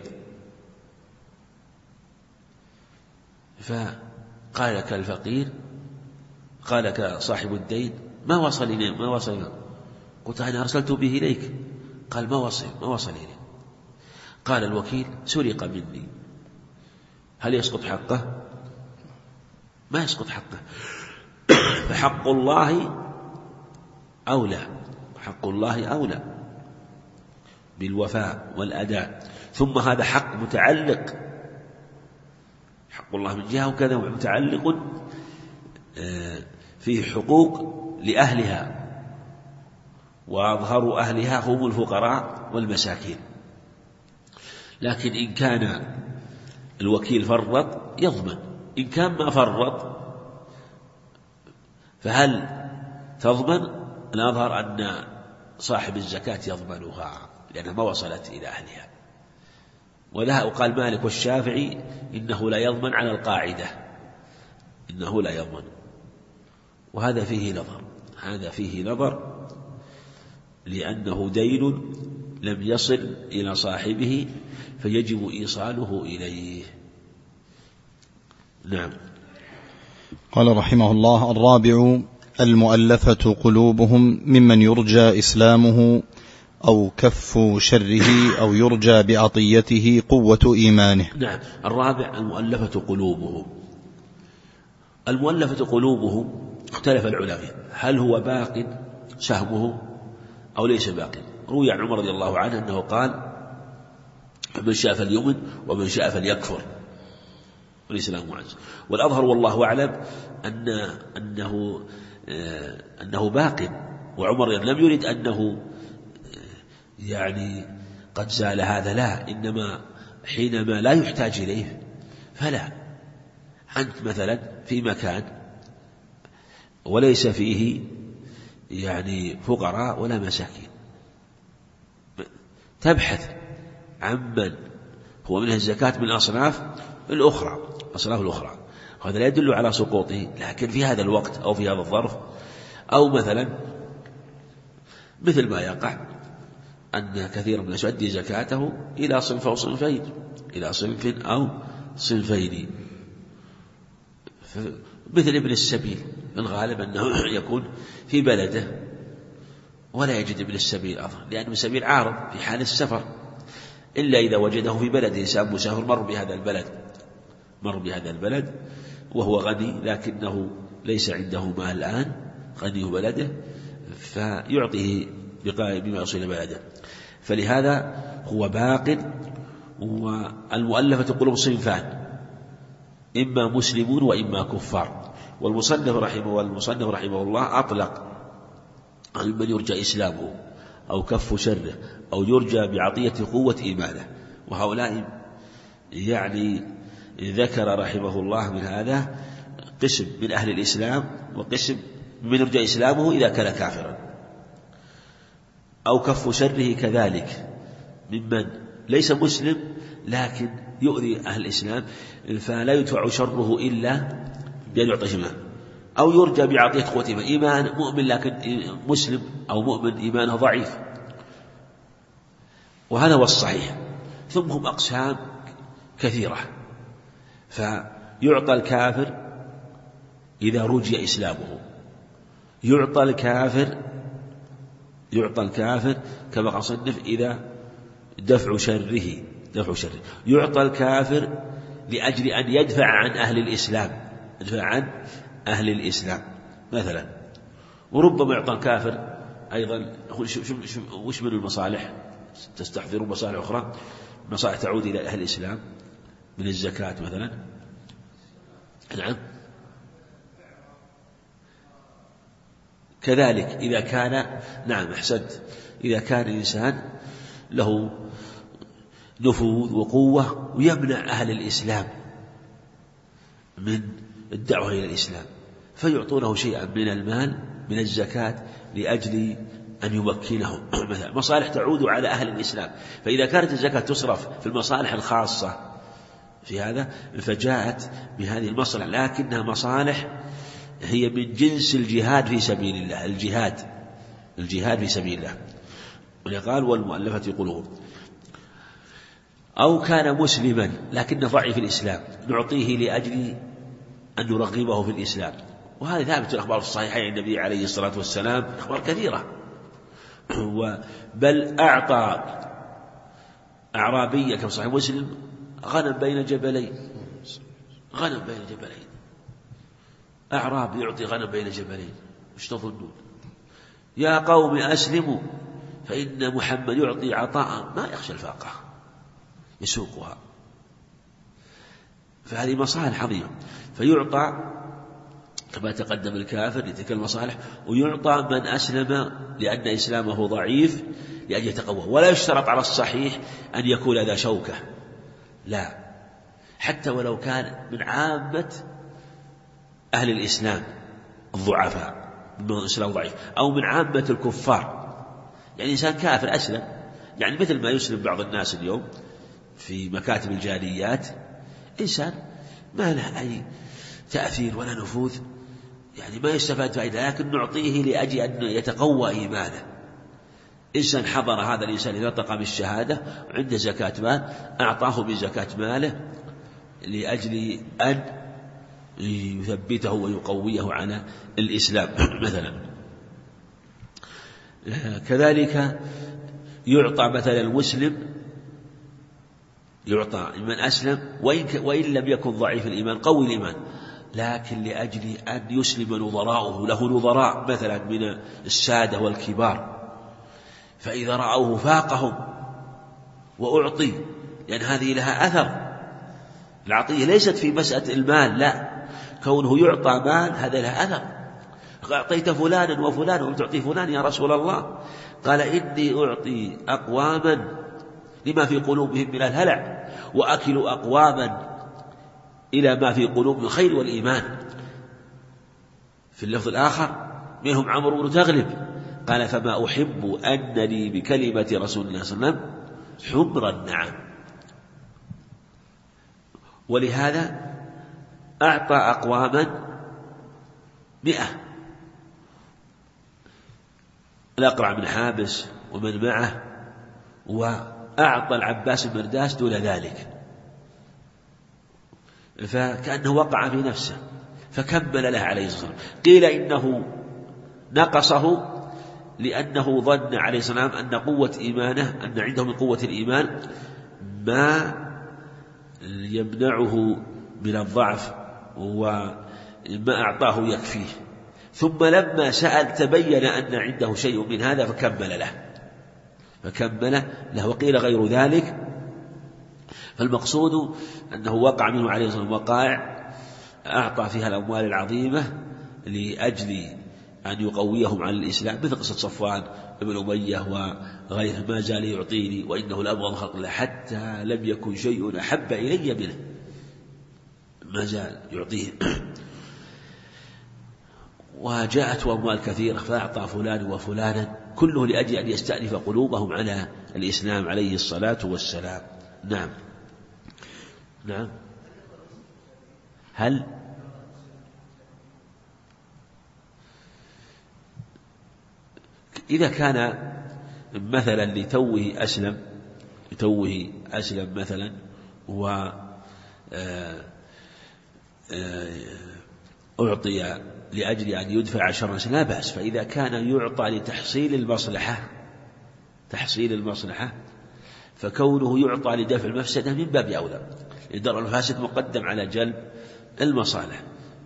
فقال لك الفقير، قال لك صاحب الدين ما وصل، قلت أنا أرسلت به إليك، قال ما وصل إليك. قال الوكيل سرق مني، هل يسقط حقه؟ ما يسقط حقه. فحق الله أولى، حق الله أولى بالوفاء والأداء. ثم هذا حق متعلق، حق الله من جهة وكذا متعلق فيه حقوق لأهلها، وأظهر أهلها هم الفقراء والمساكين. لكن إن كان الوكيل فرط يضمن، إن كان ما فرط فهل تضمن؟ الأظهر أن صاحب الزكاة يضمنها لأنها ما وصلت إلى أهلها. وقال مالك والشافعي إنه لا يضمن على القاعدة، إنه لا يضمن. وهذا فيه نظر، هذا فيه نظر، لأنه دين لم يصل إلى صاحبه فيجب إيصاله إليه. نعم. قال رحمه الله: الرابع المؤلفة قلوبهم ممن يرجى إسلامه أو كف شره أو يرجى بعطيته قوة إيمانه. نعم. الرابع المؤلفة قلوبهم. المؤلفة قلوبهم اختلف العلماء هل هو باق سهمه أو ليس باق. روي عن عمر رضي الله عنه أنه قال: من شاء فليؤمن ومن شاء فليكفر والإسلام معز. والأظهر والله أعلم أنه باق، وعمر لم يرد أنه يعني قد زال هذا، لا، إنما حينما لا يحتاج إليه فلا. أنت مثلا في مكان وليس فيه يعني فقراء ولا مساكين، تبحث عمن هو منها الزكاة من الأصناف الأخرى، وهذا لا يدل على سقوطه، لكن في هذا الوقت أو في هذا الظرف، أو مثلا مثل ما يقع أن كثير من الناس يؤدي زكاته إلى صنف أو صنفين، إلى صنف أو صنفين، مثل ابن السبيل. الغالب أنه يكون في بلده ولا يجد ابن السبيل أظهر، لأن ابن السبيل عارض في حال السفر، إلا إذا وجده في بلده إنسان مسافر مر بهذا البلد وهو غني لكنه ليس عنده مال الآن، غني بلده، فيعطيه بما يصل إلى بلده. فلهذا هو باق. والمؤلفة قلوب صنفان، إما مسلمون وإما كفار. والمصنف رحمه الله أطلق من يرجى إسلامه أو كف شره أو يرجى بعطية قوة إيمانه، وهؤلاء يعني ذكر رحمه الله من هذا قسم من أهل الإسلام وقسم من يرجى إسلامه إذا كان كافرا، أو كف شره كذلك ممن ليس مسلم لكن يؤذي أهل الإسلام فلا يدفع شره إلا بأن يعطيه مال، أو يرجى بعطية قوة إيمان مؤمن لكن مسلم أو مؤمن إيمانه ضعيف، وهذا هو الصحيح. ثم هم أقسام كثيرة، فيعطى الكافر إذا رجي إسلامه، يعطى الكافر كما قال صنف إذا دفع شره، يعطى الكافر لأجل أن يدفع عن أهل الإسلام مثلا. وربما يعطى الكافر أيضا وش من المصالح تستحضر مصالح أخرى، مصالح تعود إلى أهل الإسلام من الزكاة مثلا. نعم. كذلك إذا كان، نعم أحسنت، إذا كان إنسان له نفوذ وقوة ويمنع أهل الإسلام من الدعوة إلى الإسلام فيعطونه شيئا من المال من الزكاة لأجل أن يمكنهم مثلا. مصالح تعود على أهل الإسلام، فإذا كانت الزكاة تصرف في المصالح الخاصة في هذا فجاءت بهذه المصالح، لكنها مصالح هي من جنس الجهاد في سبيل الله، الجهاد في سبيل الله. ولقال والمؤلفة قلوبهم. أو كان مسلما لكن ضعيف الإسلام نعطيه لأجل أن نرغبه في الإسلام، وهذا ثابت الأخبار الصحيحة عن النبي عليه الصلاة والسلام أخبار كثيرة. بل أعطى أعرابية كما صحيح مسلم غنم بين جبلين، أعراب يعطي غنم بين جبلين، وش تظنون؟ يا قوم أسلموا فإن محمد يعطي عطاء ما يخشى الفاقة يسوقها. فهذه مصالح عظيمة، فيعطى كما تقدم الكافر لتلك المصالح، ويعطى من أسلم لأن إسلامه ضعيف لأن يتقوى. ولا يشترط على الصحيح أن يكون ذا شوكة، لا، حتى ولو كان من عامة أهل الإسلام الضعفاء من الإسلام ضعيف، أو من عامة الكفار، يعني إنسان كافر أسلم، يعني مثل ما يسلم بعض الناس اليوم في مكاتب الجاليات، إنسان ما له أي تأثير ولا نفوذ، يعني ما يستفاد فائدة، لكن نعطيه لأجل أن يتقوى إيمانه. إنسان حضر هذا الإنسان إذا نطق بالشهادة عنده زكاة مال، أعطاه من زكاة ماله لأجل أن يثبته ويقويه على الإسلام مثلا. كذلك يعطى مثلا المسلم، يعطى من أسلم وإن لم يكن ضعيف الإيمان قوي الإيمان، لكن لأجل أن يسلم نظراؤه، له نظراء مثلا من السادة والكبار، فإذا رأوه فاقهم وأعطي، لأن هذه لها أثر. العطية ليست في مسألة المال، لا، كونه يعطى مال هذا لها أثر. أعطيت فلانا وفلانا وتعطي فلان يا رسول الله، قال إني أعطي أقواما لما في قلوبهم من الهلع، وأكل أقواما إلى ما في قلوب الخير والإيمان. في اللفظ الآخر منهم عمرو بن تغلب قال فما أحب أنني بكلمة رسول الله صلى الله عليه وسلم حمر النعم. ولهذا أعطى أقواما 100، الأقرع بن حابس ومن معه، وأعطى العباس بن مرداس دون ذلك، فكأنه وقع في نفسه فكمل له عليه الصلاة والسلام. قيل إنه نقصه لأنه ظن عليه السلام أن قوة إيمانه، أن عنده من قوة الإيمان ما يمنعه من الضعف، وما أعطاه يكفيه. ثم لما سأل تبين أن عنده شيء من هذا فكمل له. وقيل غير ذلك. فالمقصود أنه وقع منه عليه الصلاة والسلام وقائع أعطى فيها الأموال العظيمة لأجل أن يقويهم على الإسلام، مثل قصة صفوان بن أمية وغيره، ما زال يعطيني وإنه لأبغض خلق الله حتى لم يكن شيء أحب إلي منه، ما زال يعطيه. وجاءت أموال كثيرة فأعطى فلان وفلانا، كله لأجل أن يستأنف قلوبهم على الإسلام عليه الصلاة والسلام. نعم. هل إذا كان مثلا لتوه أسلم مثلا وأعطي لأجل أن يدفع شر لا بأس. فإذا كان يعطى لتحصيل المصلحة فكونه يعطى لدفع المفسدة من باب أولى، لدرء الفاسد مقدم على جلب المصالح.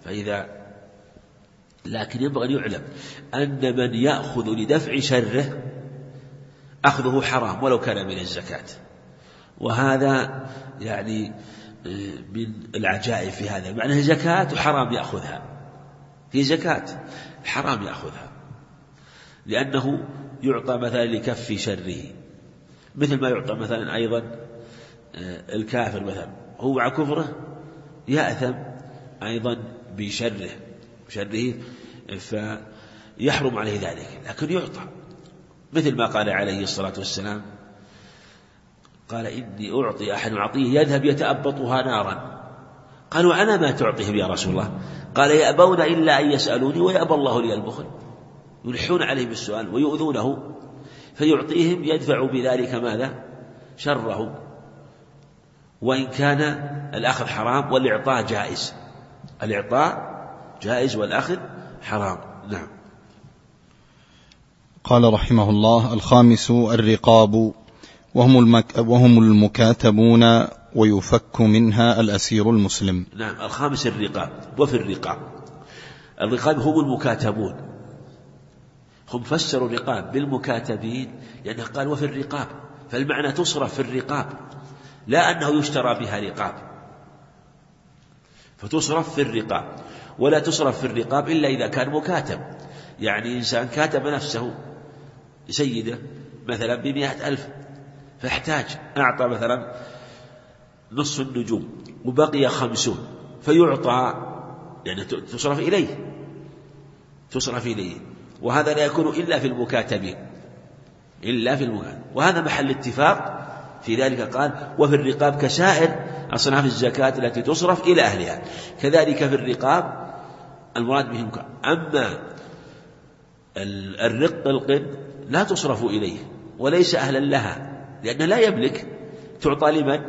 لكن ينبغي أن يعلم أن من يأخذ لدفع شره أخذه حرام ولو كان من الزكاة، وهذا يعني من العجائب في هذا، معنى زكاة وحرام يأخذها، في زكاة حرام يأخذها، لأنه يعطى مثلا لكف شره، مثل ما يعطى مثلا أيضا الكافر مثلا هو مع كفره يأثم أيضا بشره فيحرم عليه ذلك، لكن يعطى، مثل ما قال عليه الصلاة والسلام قال إني أعطي أحد عطيه يذهب يتأبطها نارا، قالوا على ما تعطيهم يا رسول الله؟ قال يأبون إلا أن يسألوني ويأبى الله لي البخل. يلحون عليه بالسؤال ويؤذونه، فيعطيهم يدفع بذلك ماذا؟ شره، وإن كان الأخذ حرام والإعطاء جائز. الإعطاء جائز والأخذ حرام. نعم. قال رحمه الله: الخامس الرقاب، وهم المكاتبون ويفك منها الأسير المسلم. نعم. الخامس الرقاب. وفي الرقاب هم المكاتبون، هم فسروا الرقاب بالمكاتبين لأنه قال وفي الرقاب، فالمعنى تصرف في الرقاب، لا أنه يشترى بها رقاب، فتصرف في الرقاب. ولا تصرف في الرقاب إلا إذا كان مكاتب، يعني إنسان كاتب نفسه سيده مثلا ب100,000 فاحتاج، أعطى مثلا نصف النجوم وبقي 50 فيعطى، يعني تصرف إليه، وهذا لا يكون إلا في المكاتبين، وهذا محل اتفاق في ذلك. قال وفي الرقاب كسائر أصناف الزكاة التي تصرف إلى أهلها، كذلك في الرقاب المراد بهم. أما القن لا تصرف إليه وليس أهلا لها، لأنه لا يملك، تعطى لمن؟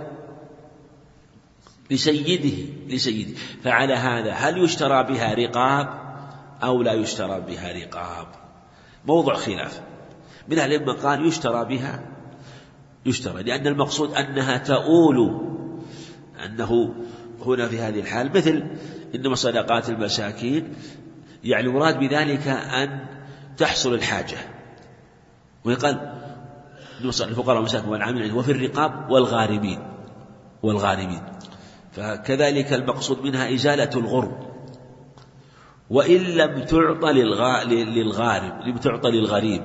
لسيده. فعلى هذا هل يشترى بها رقاب أو لا يشترى بها رقاب؟ موضع خلاف. من أهل العلم قال يشترى، لأن المقصود أنها تؤول، أنه هنا في هذه الحال مثل إنما صدقات المساكين، يعني مراد بذلك أن تحصل الحاجة. ويقال الفقراء والمساكين والعاملين، وفي الرقاب والغارمين، فكذلك المقصود منها إزالة الغرب. وإن لم تعطى للغارب، لم تعطى للغريب،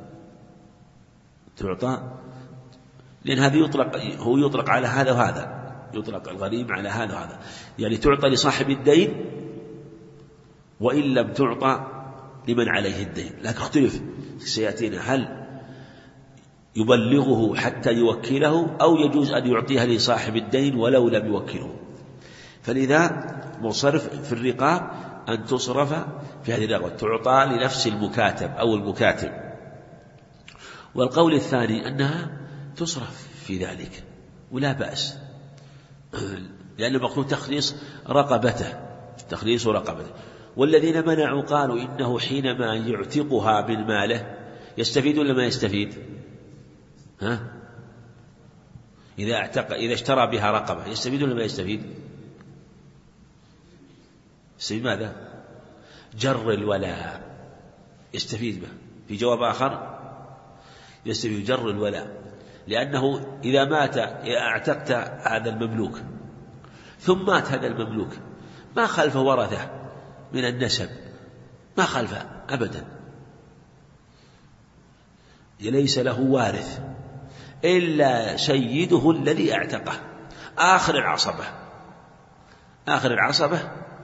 تعطى، لأن هذا يطلق على هذا وهذا، يطلق الغريب على هذا وهذا، يعني تعطى لصاحب الدين وإن لم تعطى لمن عليه الدين. لكن اختلف سيأتينا هل يبلغه حتى يوكله أو يجوز أن يعطيها لصاحب الدين ولو لم يوكله. فلذا مصرف في الرقاب أن تصرف في هذه الرقبة، تعطى لنفس المكاتب أو المكاتب. والقول الثاني أنها تصرف في ذلك ولا بأس، لأن المقصود تخليص رقبته. والذين منعوا قالوا إنه حينما يعتقها من ماله يستفيد ولا ما يستفيد؟ إذا اشترى بها رقبة يستفيد ولا ما يستفيد؟ يستفيد ماذا؟ جر الولاء، يستفيد به. في جواب آخر يستفيد جر الولاء، لأنه إذا مات اعتقت هذا المملوك ثم مات هذا المملوك ما خلف ورثه من النسب، ما خلفه أبدا، ليس له وارث إلا سيده الذي اعتقه، آخر العصبة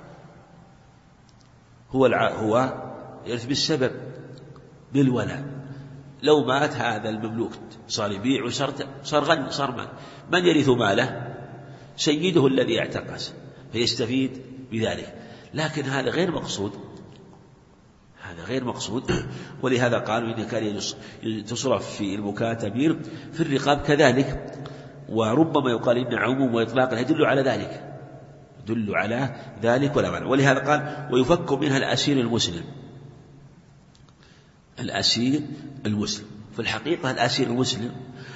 هو يرث بالسبب بالولاء. لو مات هذا المملوك صار يبيع صار غني، صار مال، من يرث ماله؟ سيده الذي اعتقه، فيستفيد بذلك. لكن هذا غير مقصود، ولهذا قالوا إن كان تصرف في المكاتبين في الرقاب كذلك. وربما يقال إن عموم وإطلاق يدل على ذلك ولا معنى. ولهذا قال ويفك منها الأسير المسلم. في الحقيقة الأسير المسلم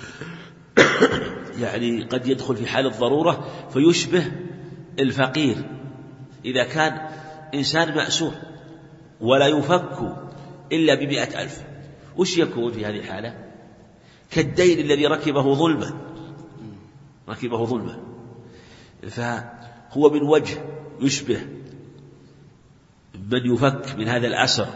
يعني قد يدخل في حال الضرورة فيشبه الفقير إذا كان إنسان مأسور ولا يفك إلا ب100,000، وش يكون في هذه الحالة؟ كالدين الذي ركبه ظلما، فهو من وجه يشبه من يفك من هذا الأسر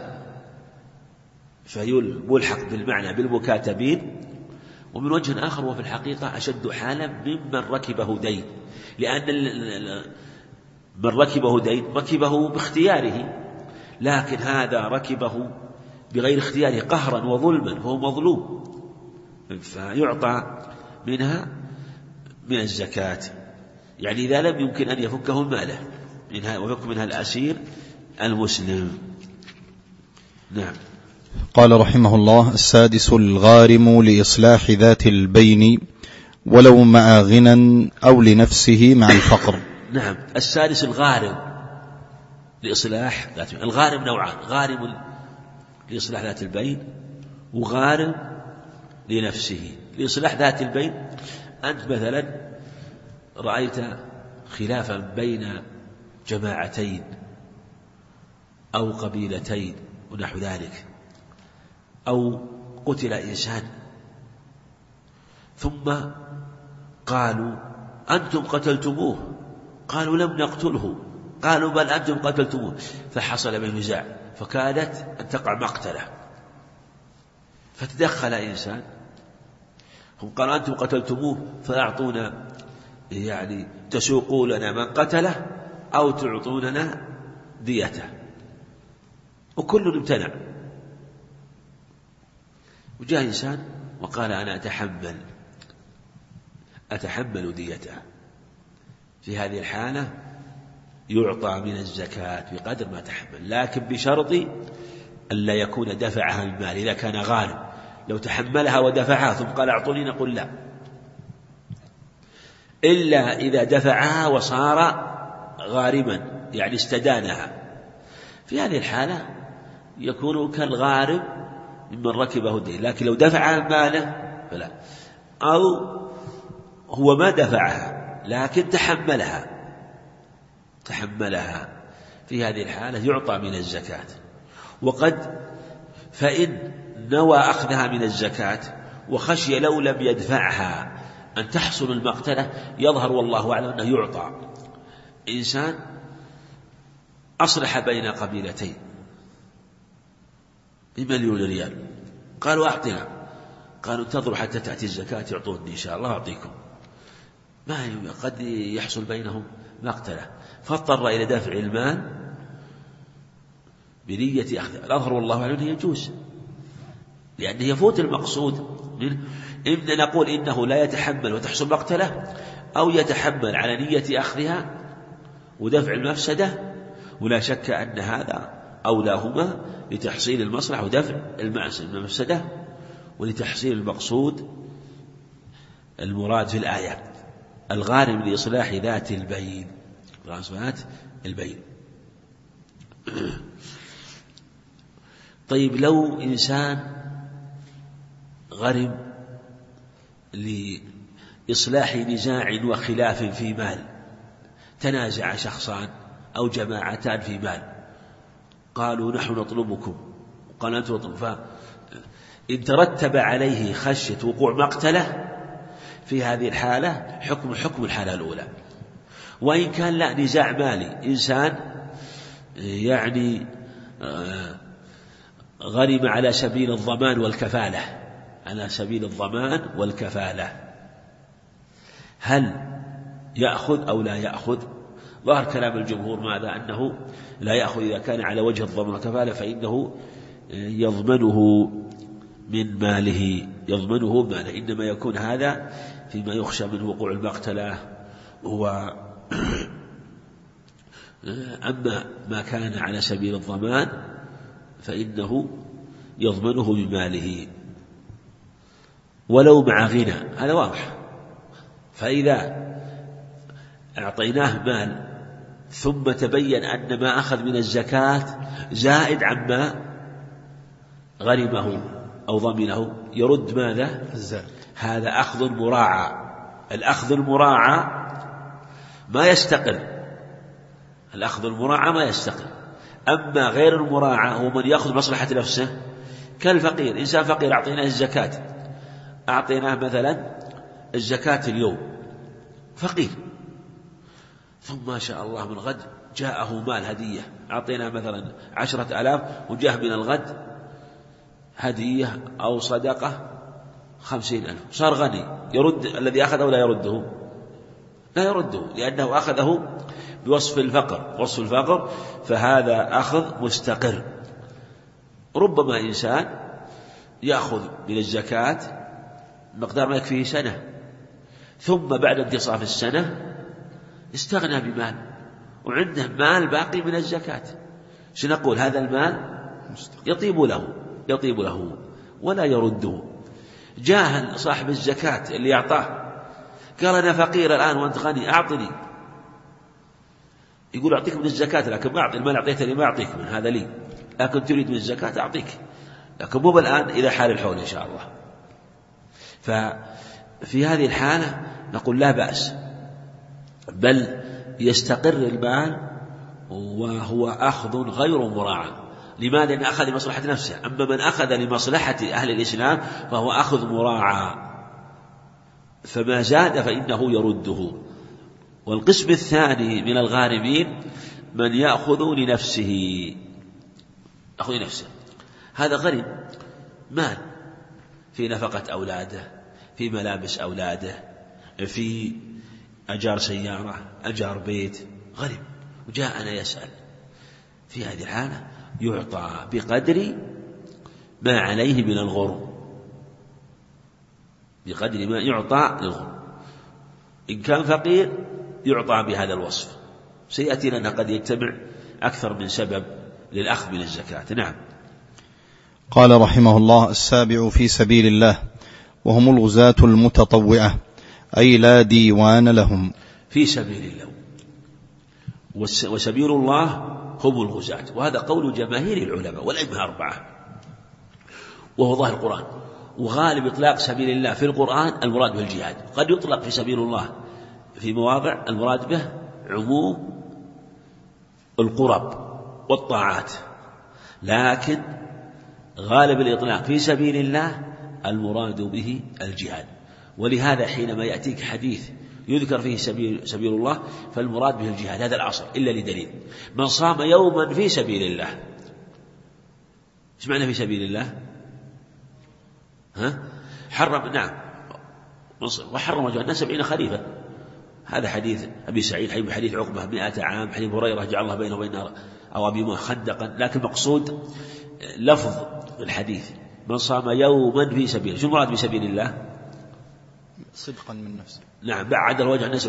فيلحق بالمعنى بالمكاتبين. ومن وجه آخر وفي الحقيقة أشد حالا ممن ركبه دين، لأن من ركبه دين ركبه باختياره، لكن هذا ركبه بغير اختياره قهرا وظلما، فهو مظلوم، فيعطى منها من الزكاة يعني إذا لم يمكن أن يفكه ماله ويفك منها الأسير المسلم. نعم. قال رحمه الله: السادس الغارم لإصلاح ذات البين ولو مع غنى أو لنفسه مع الفقر. نعم. السادس الغارم لإصلاح ذات البين. الغارم نوعان: غارم لإصلاح ذات البين وغارم لنفسه. لإصلاح ذات البين، أنت مثلا رأيت خلافا بين جماعتين أو قبيلتين ونحو ذلك، أو قتل إنسان ثم قالوا أنتم قتلتموه، قالوا لم نقتله، قالوا بل أنتم قتلتموه، فحصل بينهم نزاع فكادت أن تقع مقتلة، فتدخل إنسان هم قالوا أنتم قتلتموه فأعطونا، يعني تسوقوا لنا من قتله أو تعطوننا ديته، وكل امتنع. وجاء إنسان وقال أنا أتحمل ديته. في هذه الحالة يعطى من الزكاة بقدر ما تحمل، لكن بشرط ألا يكون دفعها من مال. إذا كان غارم لو تحملها ودفعها ثم قال أعطوني نقول لا، إلا إذا دفعها وصار غارما يعني استدانها. في هذه الحالة يكون كالغارم ممن ركبه الدين، لكن لو دفعها ماله فلا، أو هو ما دفعها لكن تحملها، في هذه الحالة يعطى من الزكاة. وقد فإن نوى أخذها من الزكاة وخشي لو لم يدفعها أن تحصل المقتلة، يظهر والله أعلم أنه يعطى. إنسان أصلح بين قبيلتين ب1,000,000 ريال، قالوا أعطنا، قالوا انتظروا حتى تأتي الزكاة يعطوني إن شاء الله أعطيكم، ما قد يحصل بينهم مقتلة، فاضطر إلى دفع المال بنية أخذ. الأظهر والله أعلم أنه يجوز، لأنه يفوت المقصود منه. إما نقول إنه لا يتحمل وتحصل مقتلة، أو يتحمل على نية أخذها ودفع المفسدة، ولا شك أن هذا أولاهما لتحصيل المصلحة ودفع المفسدة ولتحصيل المقصود المراد في الآية. الغارم لإصلاح ذات البين، طيب لو إنسان غرم لإصلاح نزاع وخلاف في مال، تنازع شخصان أو جماعتان في مال، قالوا نحن نطلبكم قال أنتم نطلب، فإن ترتب عليه خشية وقوع مقتله، في هذه الحالة حكم الحالة الأولى. وإن كان لا نزاع مالي، إنسان يعني غرم على سبيل الضمان والكفالة، هل يأخذ أو لا يأخذ؟ ظهر كلام الجمهور ماذا؟ أنه لا يأخذ إذا كان على وجه الضمان والكفالة، فإنه يضمنه من ماله، إنما يكون هذا فيما يخشى من وقوع المقتلة. أما ما كان على سبيل الضمان فإنه يضمنه بماله ولو مع غنى، هذا واضح. فإذا أعطيناه مال ثم تبين أن ما أخذ من الزكاة زائد عما غرمه أو ضمنه، يرد ماذا؟ هذا أخذ مراعى. الأخذ المراعى ما يستقر، أما غير المراعى هو من يأخذ مصلحة نفسه، كالفقير. إنسان فقير أعطيناه الزكاة، أعطيناه مثلا الزكاة اليوم، فقير، ثم ما شاء الله من غد جاءه مال هدية، أعطيناه مثلا 10,000 وجاء من الغد هدية أو صدقة 50,000، صار غني، يرد الذي أخذه ولا يرده؟ لا يرده، لأنه أخذه بوصف الفقر، فهذا أخذ مستقر. ربما إنسان يأخذ من الزكاة مقدار ما يكفيه سنة، ثم بعد انتصاف السنة استغنى بمال وعنده مال باقي من الزكاة، سنقول هذا المال يطيب له ولا يرده. جاء صاحب الزكاة اللي أعطاه قال أنا فقير الآن وأنت غني أعطني، يقول أعطيك من الزكاة لكن ما أعطي المال أعطيتني ما أعطيك من هذا لي، لكن تريد من الزكاة أعطيك لكن مو بالآن إذا حال الحول إن شاء الله. ففي هذه الحالة نقول لا بأس، بل يستقر المال وهو أخذ غير مراعى. لماذا؟ لأن أخذ لمصلحة نفسه، أما من أخذ لمصلحة أهل الإسلام فهو أخذ مراعى، فما زاد فإنه يرده. والقسم الثاني من الغارمين من يأخذ لنفسه، هذا غريب مال في نفقة أولاده، في ملابس أولاده، في أجار سيارة، أجار بيت، غريب وجاءنا يسأل. في هذه الحالة يعطى بقدر ما عليه من الغرم، بقدر ما يعطى للغرم. إن كان فقير يعطى بهذا الوصف، سيأتي لنا قد يجتمع أكثر من سبب للأخذ من الزكاة. نعم. قال رحمه الله: السابع في سبيل الله وهم الغزاة المتطوعة، أي لا ديوان لهم. في سبيل الله، وسبيل الله هم الغزاة، وهذا قول جماهير العلماء والأئمة 4، وهو ظاهر القرآن. وغالب إطلاق سبيل الله في القرآن المراد به الجهاد، قد يطلق في سبيل الله في مواضع المراد به عموم القرب والطاعات، لكن غالب الإطلاق في سبيل الله المراد به الجهاد. ولهذا حينما يأتيك حديث يذكر فيه سبيل الله فالمراد به الجهاد هذا العصر إلا لدليل. من صام يوما في سبيل الله، ايش معنى في سبيل الله؟ حرم، نعم، وحرم وجه 70 خريفا، هذا حديث أبي سعيد، حديث عقبة 100 عام، حديث هريرة جعل الله بينه وبين أو أبي موسى خندقا. لكن مقصود لفظ الحديث من صام يوما في سبيل، شو المراد بسبيل الله؟ صدقا من نفسه، نعم، بعد الوجه الناس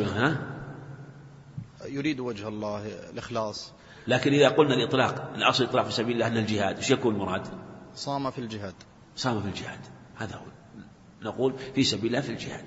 يريد وجه الله، الإخلاص. لكن إذا قلنا الإطلاق، الأصل الإطلاق في سبيل الله أن الجهاد، ايش يكون المراد؟ صام في الجهاد، صام في الجهاد، هذا هو، نقول في سبيل الله في الجهاد.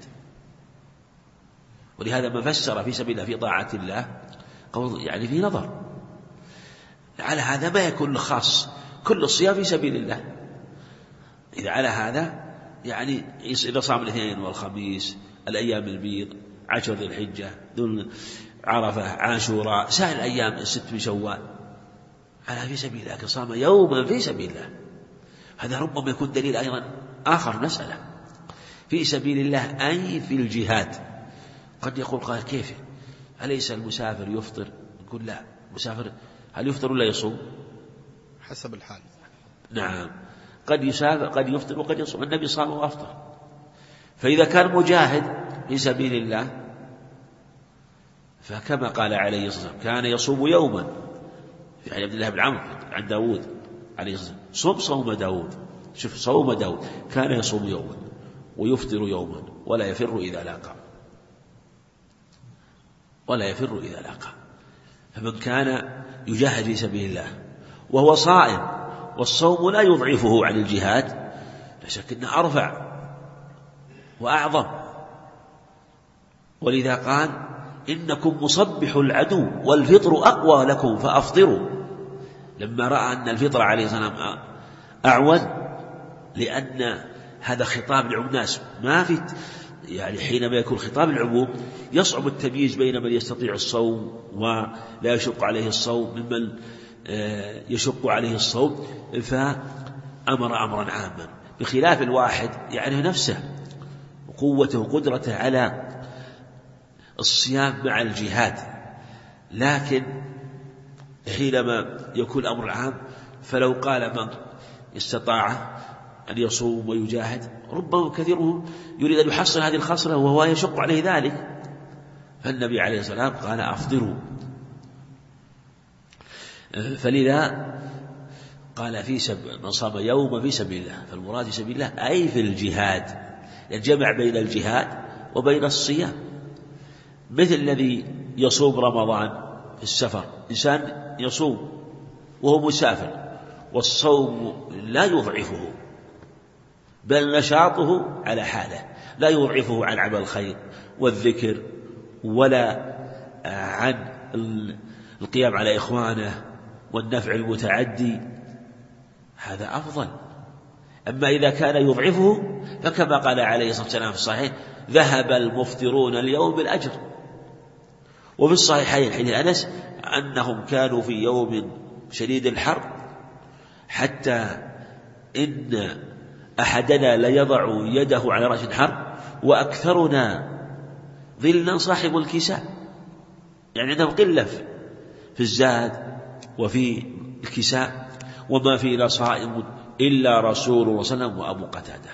ولهذا ما فسر في سبيل الله في طاعة الله قول يعني في نظر، على هذا ما يكون خاص كل الصيام في سبيل الله. إذا على هذا يعني إذا صام الاثنين والخميس، الأيام البيض، 10 ذي الحجة، ذو عرفة، عاشوراء، سائر الأيام 6 من شوال، على في سبيل الله. لكن صام يوما في سبيل الله، هذا ربما يكون دليل أيضا آخر مسألة في سبيل الله أي في الجهاد. قد يقول قال كيف؟ أليس المسافر يفطر؟ نقول لا، المسافر هل يفطر ولا يصوم؟ حسب الحال. نعم، قد يسافر قد يفطر وقد يصوم، النبي صام وأفطر. فإذا كان مجاهد في سبيل الله فكما قال عليه الصلاة والسلام كان يصوم يوما، في عبد الله بن عمرو عن داود عليه الصلاة والسلام صوم داود، شوف صوم داود، كان يصوم يوما ويفطر يوما ولا يفر إذا لاقى. فمن كان يجاهد في سبيل الله وهو صائم، والصوم لا يضعفه عن الجهاد، لا شك أنه أرفع وأعظم. ولذا قال إنكم مصبح العدو والفطر أقوى لكم فأفطروا، لما رأى أن الفطر عليه الصلاة والسلام أعون، لأن هذا خطاب لعموم الناس، ما في يعني حينما يكون خطاب العموم يصعب التمييز بين من يستطيع الصوم ولا يشق عليه الصوم ممن يشق عليه الصوم، فأمر أمرا عاما، بخلاف الواحد يعرف نفسه وقوته وقدرته على الصيام مع الجهاد. لكن حينما يكون الأمر العام فلو قال من استطاع أن يصوم ويجاهد، ربما كثيره يريد أن يحصل هذه الخصلة وهو يشق عليه ذلك، فالنبي عليه الصلاة والسلام قال أفطروا. فلذا قال من صام يوما في سبيل الله، فالمراد في سبيل الله أي في الجهاد، الجمع بين الجهاد وبين الصيام، مثل الذي يصوم رمضان في السفر، إنسان يصوم وهو مسافر، والصوم لا يضعفه بل نشاطه على حاله، لا يضعفه عن عمل الخير والذكر ولا عن القيام على إخوانه والنفع المتعدي، هذا أفضل. أما إذا كان يضعفه فكما قال عليه الصلاة والسلام في الصحيح: ذهب المفطرون اليوم بالأجر. وفي الصحيحين حديث أنس أنهم كانوا في يوم شديد الحر حتى إن أحدنا ليضع يده على رأس الحر وأكثرنا ظلا صاحب الكساء، يعني عندهم قلة في الزاد وفي الكساء، وما فينا صائم إلا رسول الله صلى الله عليه وسلم وأبو قتادة.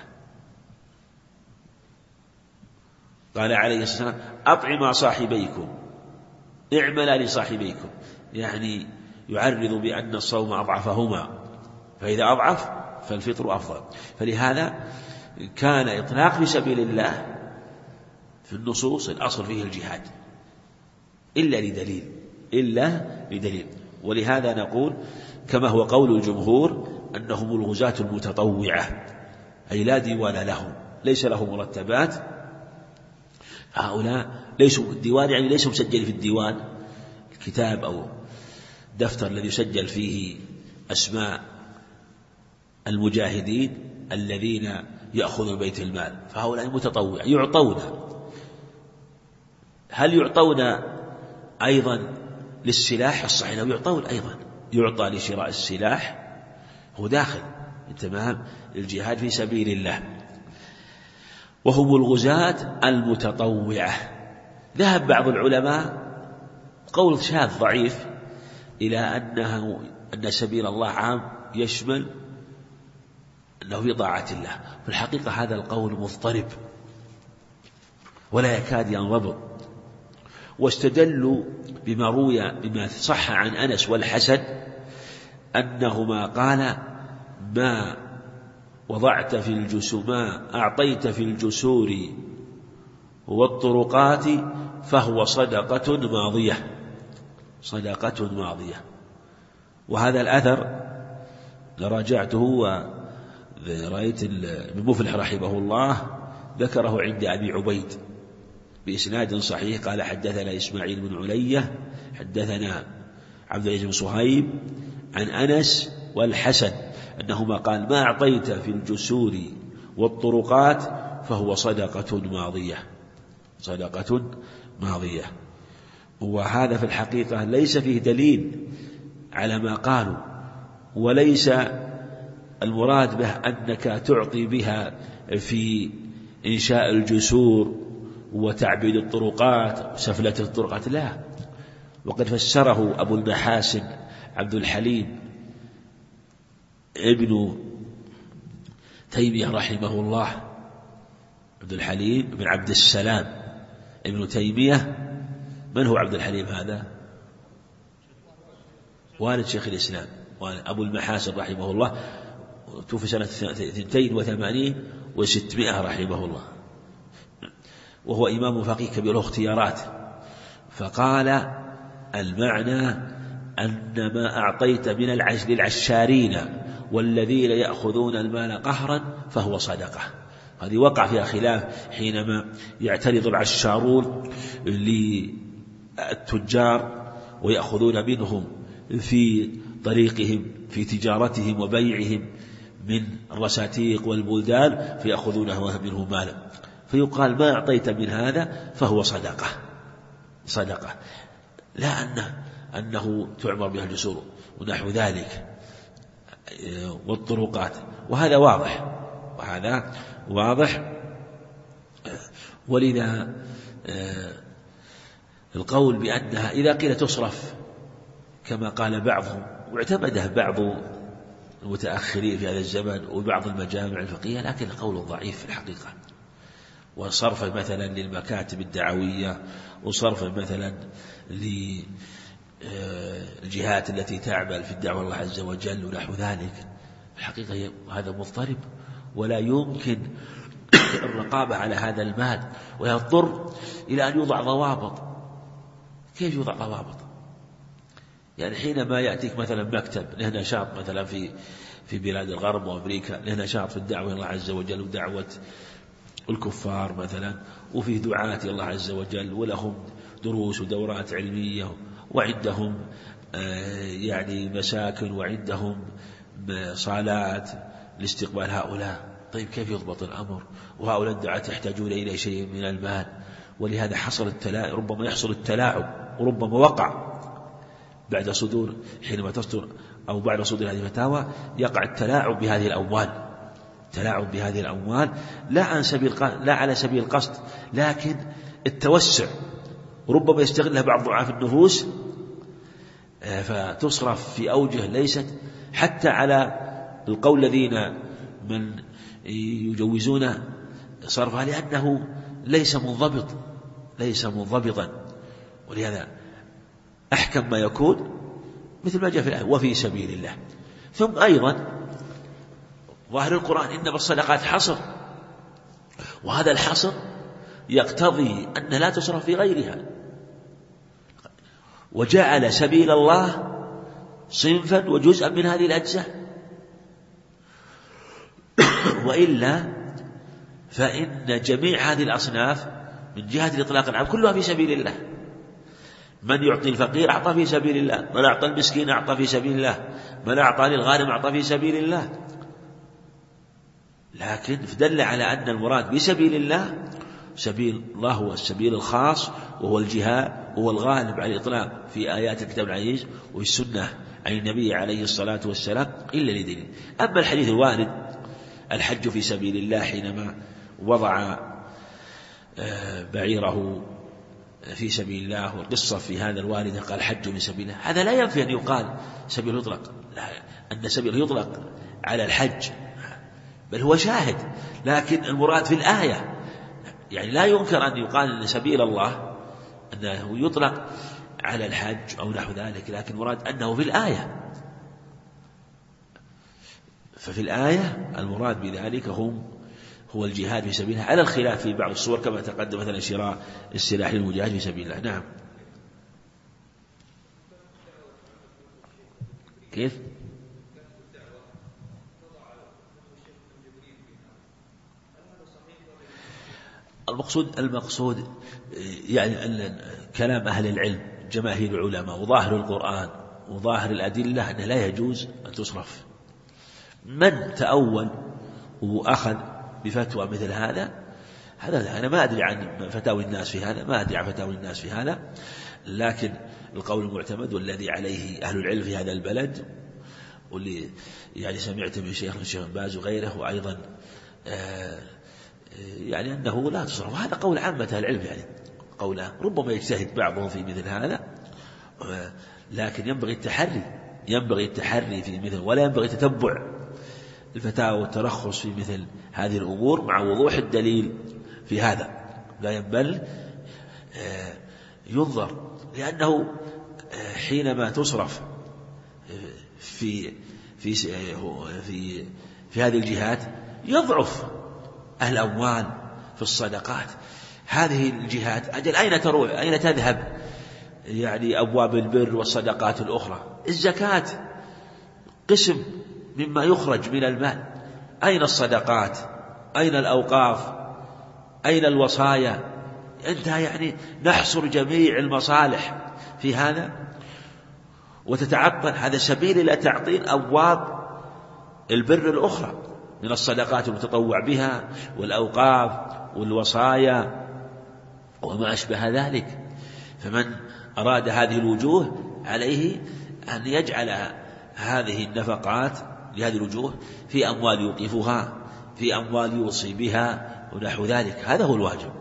قال عليه الصلاة والسلام: أطعما صاحبيكم، اعملا لصاحبيكم، يعني يعرض بأن الصوم أضعفهما، فإذا أضعف فالفطر أفضل. فلهذا كان إطلاق في سبيل الله في النصوص الأصل فيه الجهاد إلا لدليل. ولهذا نقول كما هو قول الجمهور أنهم الغزاة المتطوعة، أي لا ديوان لهم، ليس لهم مرتبات، هؤلاء ليسوا الديوان، يعني ليسوا مسجلين في الديوان الكتاب أو دفتر الذي يسجل فيه أسماء المجاهدين الذين يأخذون بيت المال، فهؤلاء متطوع يعطون. هل يعطون أيضا للسلاح؟ الصحيح أنه يعطون أيضا، يعطى لشراء السلاح، هو داخل تمام الجهاد في سبيل الله. وهم الغزاة المتطوعة. ذهب بعض العلماء قول شاذ ضعيف إلى أن سبيل الله عام، يشمل أنه في طاعة الله. في الحقيقة هذا القول مضطرب ولا يكاد ينضبط، واستدلوا بما صح عن أنس والحسن أنهما قال: ما وضعت في الجسور، ما أعطيت في الجسور والطرقات فهو صدقة ماضية. وهذا الأثر لراجعته ورأيت ابن مفلح رحمه الله ذكره عند أبي عبيد بإسناد صحيح، قال: حدثنا إسماعيل بن علية حدثنا عبد العزيز بن صهيب عن أنس والحسن أنهما قال: ما أعطيت في الجسور والطرقات فهو صدقة ماضية. وهذا في الحقيقة ليس فيه دليل على ما قالوا، وليس المراد به أنك تعطي بها في إنشاء الجسور وتعبيد الطرقات وسفلة الطرقات، لا. وقد فسره أبو المحاسن عبد الحليم ابن تيمية رحمه الله، عبد الحليم بن عبد السلام ابن تيمية. من هو عبد الحليم هذا؟ والد شيخ الإسلام، أبو المحاسن رحمه الله، توفي سنة 82 و600 رحمه الله، وهو إمام فقيه كبير له اختيارات. فقال: المعنى أن ما أعطيت من للعشارين والذين يأخذون المال قهرا فهو صدقة. هذه وقع فيها خلاف حينما يعترض العشارون للتجار ويأخذون منهم في طريقهم في تجارتهم وبيعهم من الرساتيق والبلدان، فيأخذونه منه مالا، فيقال: ما أعطيت من هذا فهو صدقة، لا أنه تعمر بها الجسور ونحو ذلك والطرقات. وهذا واضح. ولذا القول بأنها إذا قيل تصرف كما قال بعضهم، واعتمده بعض المتأخرين في هذا الزمن وبعض المجامع الفقهية، لكن القول ضعيف في الحقيقة. وصرف مثلا للمكاتب الدعوية، وصرف مثلا للجهات التي تعمل في الدعوة الله عز وجل ونحو ذلك، الحقيقة هذا مضطرب، ولا يمكن الرقابة على هذا المال، ويضطر إلى أن يوضع ضوابط كيف يوضع ضوابط؟ يعني حينما يأتيك مثلا مكتب له نشاط مثلا في بلاد الغرب وأمريكا، له نشاط في الدعوة إلى الله عز وجل ودعوة الكفار مثلا، وفيه دعاة إلى الله عز وجل ولهم دروس ودورات علمية، وعندهم يعني مساكن، وعندهم صالات لاستقبال هؤلاء. طيب كيف يضبط الأمر؟ وهؤلاء الدعاة يحتاجون إلى شيء من المال، ولهذا حصل التلاعب، ربما يحصل التلاعب، وربما وقع بعد صدور، حينما تصدر أو بعد صدور هذه الفتاوى يقع التلاعب بهذه الأموال، تلاعب بهذه الأموال لا على سبيل القصد، لكن التوسع، وربما يستغلها بعض ضعاف النفوس فتصرف في أوجه ليست حتى على القول الذين من يجوزون صرفها، لأنه ليس منضبطا، ولهذا أحكم ما يكون مثل ما جاء في الآية وفي سبيل الله. ثم أيضا ظاهر القرآن إنما الصدقات حصر، وهذا الحصر يقتضي أن لا تصرف في غيرها، وجعل سبيل الله صنفا وجزءا من هذه الأجزاء، وإلا فإن جميع هذه الأصناف من جهة الإطلاق العام كلها في سبيل الله. من يعطي الفقير أعطى في سبيل الله، من أعطى المسكين أعطى في سبيل الله، من أعطى للغارم أعطى في سبيل الله. لكن دل على أن المراد بسبيل الله سبيل الله هو السبيل الخاص، وهو الجهاد، وهو الغالب على الإطلاق في آيات الكتاب العزيز وفي السنة عن النبي عليه الصلاة والسلام إلا لدين. أما الحديث الوارد الحج في سبيل الله حينما وضع بعيره في سبيل الله، والقصة في هذا الوارد قال حج من سبيل الله، هذا لا ينفي أن يقال سبيل يطلق، أن سبيل يطلق على الحج، بل هو شاهد. لكن المراد في الآية يعني لا ينكر أن يقال أن سبيل الله أنه يطلق على الحج أو نحو ذلك، لكن المراد أنه في الآية، ففي الآية المراد بذلك هو الجهاد في سبيل الله، على الخلاف في بعض الصور كما تقدم مثلا شراء السلاح للمجاهد في سبيل الله. نعم. كيف؟ المقصود يعني أن كلام أهل العلم جماهير العلماء وظاهر القرآن وظاهر الأدلة أنه لا يجوز أن تصرف. من تأول وأخذ بفتوى مثل هذا أنا ما أدري عن فتاوي الناس في هذا، ما أدري عن فتاوي الناس في هذا، لكن القول المعتمد والذي عليه أهل العلم في هذا البلد، واللي يعني سمعت من الشيخ بن باز وغيره، وأيضا يعني أنه لا تصرف. هذا قول عامة أهل العلم، يعني قوله ربما يجتهد بعضهم في مثل هذا، لكن ينبغي التحري في مثل، ولا ينبغي تتبع الفتاوى والترخص في مثل هذه الأمور مع وضوح الدليل في هذا، لا ينبغي ينظر، لأنه حينما تصرف في هذه الجهات يضعف أهل الأموال في الصدقات. هذه الجهات أجل أين تروح؟ أين تذهب؟ يعني أبواب البر والصدقات الأخرى، الزكاة قسم مما يخرج من المال، أين الصدقات؟ أين الأوقاف؟ أين الوصايا؟ أنت يعني نحصر جميع المصالح في هذا، وتتعطل. هذا سبيل إلى تعطيل أبواب البر الأخرى من الصدقات المتطوع بها والأوقاف والوصايا وما أشبه ذلك. فمن أراد هذه الوجوه عليه أن يجعل هذه النفقات لهذه الوجوه في أموال يوقفها، في أموال يوصي بها ونحو ذلك، هذا هو الواجب.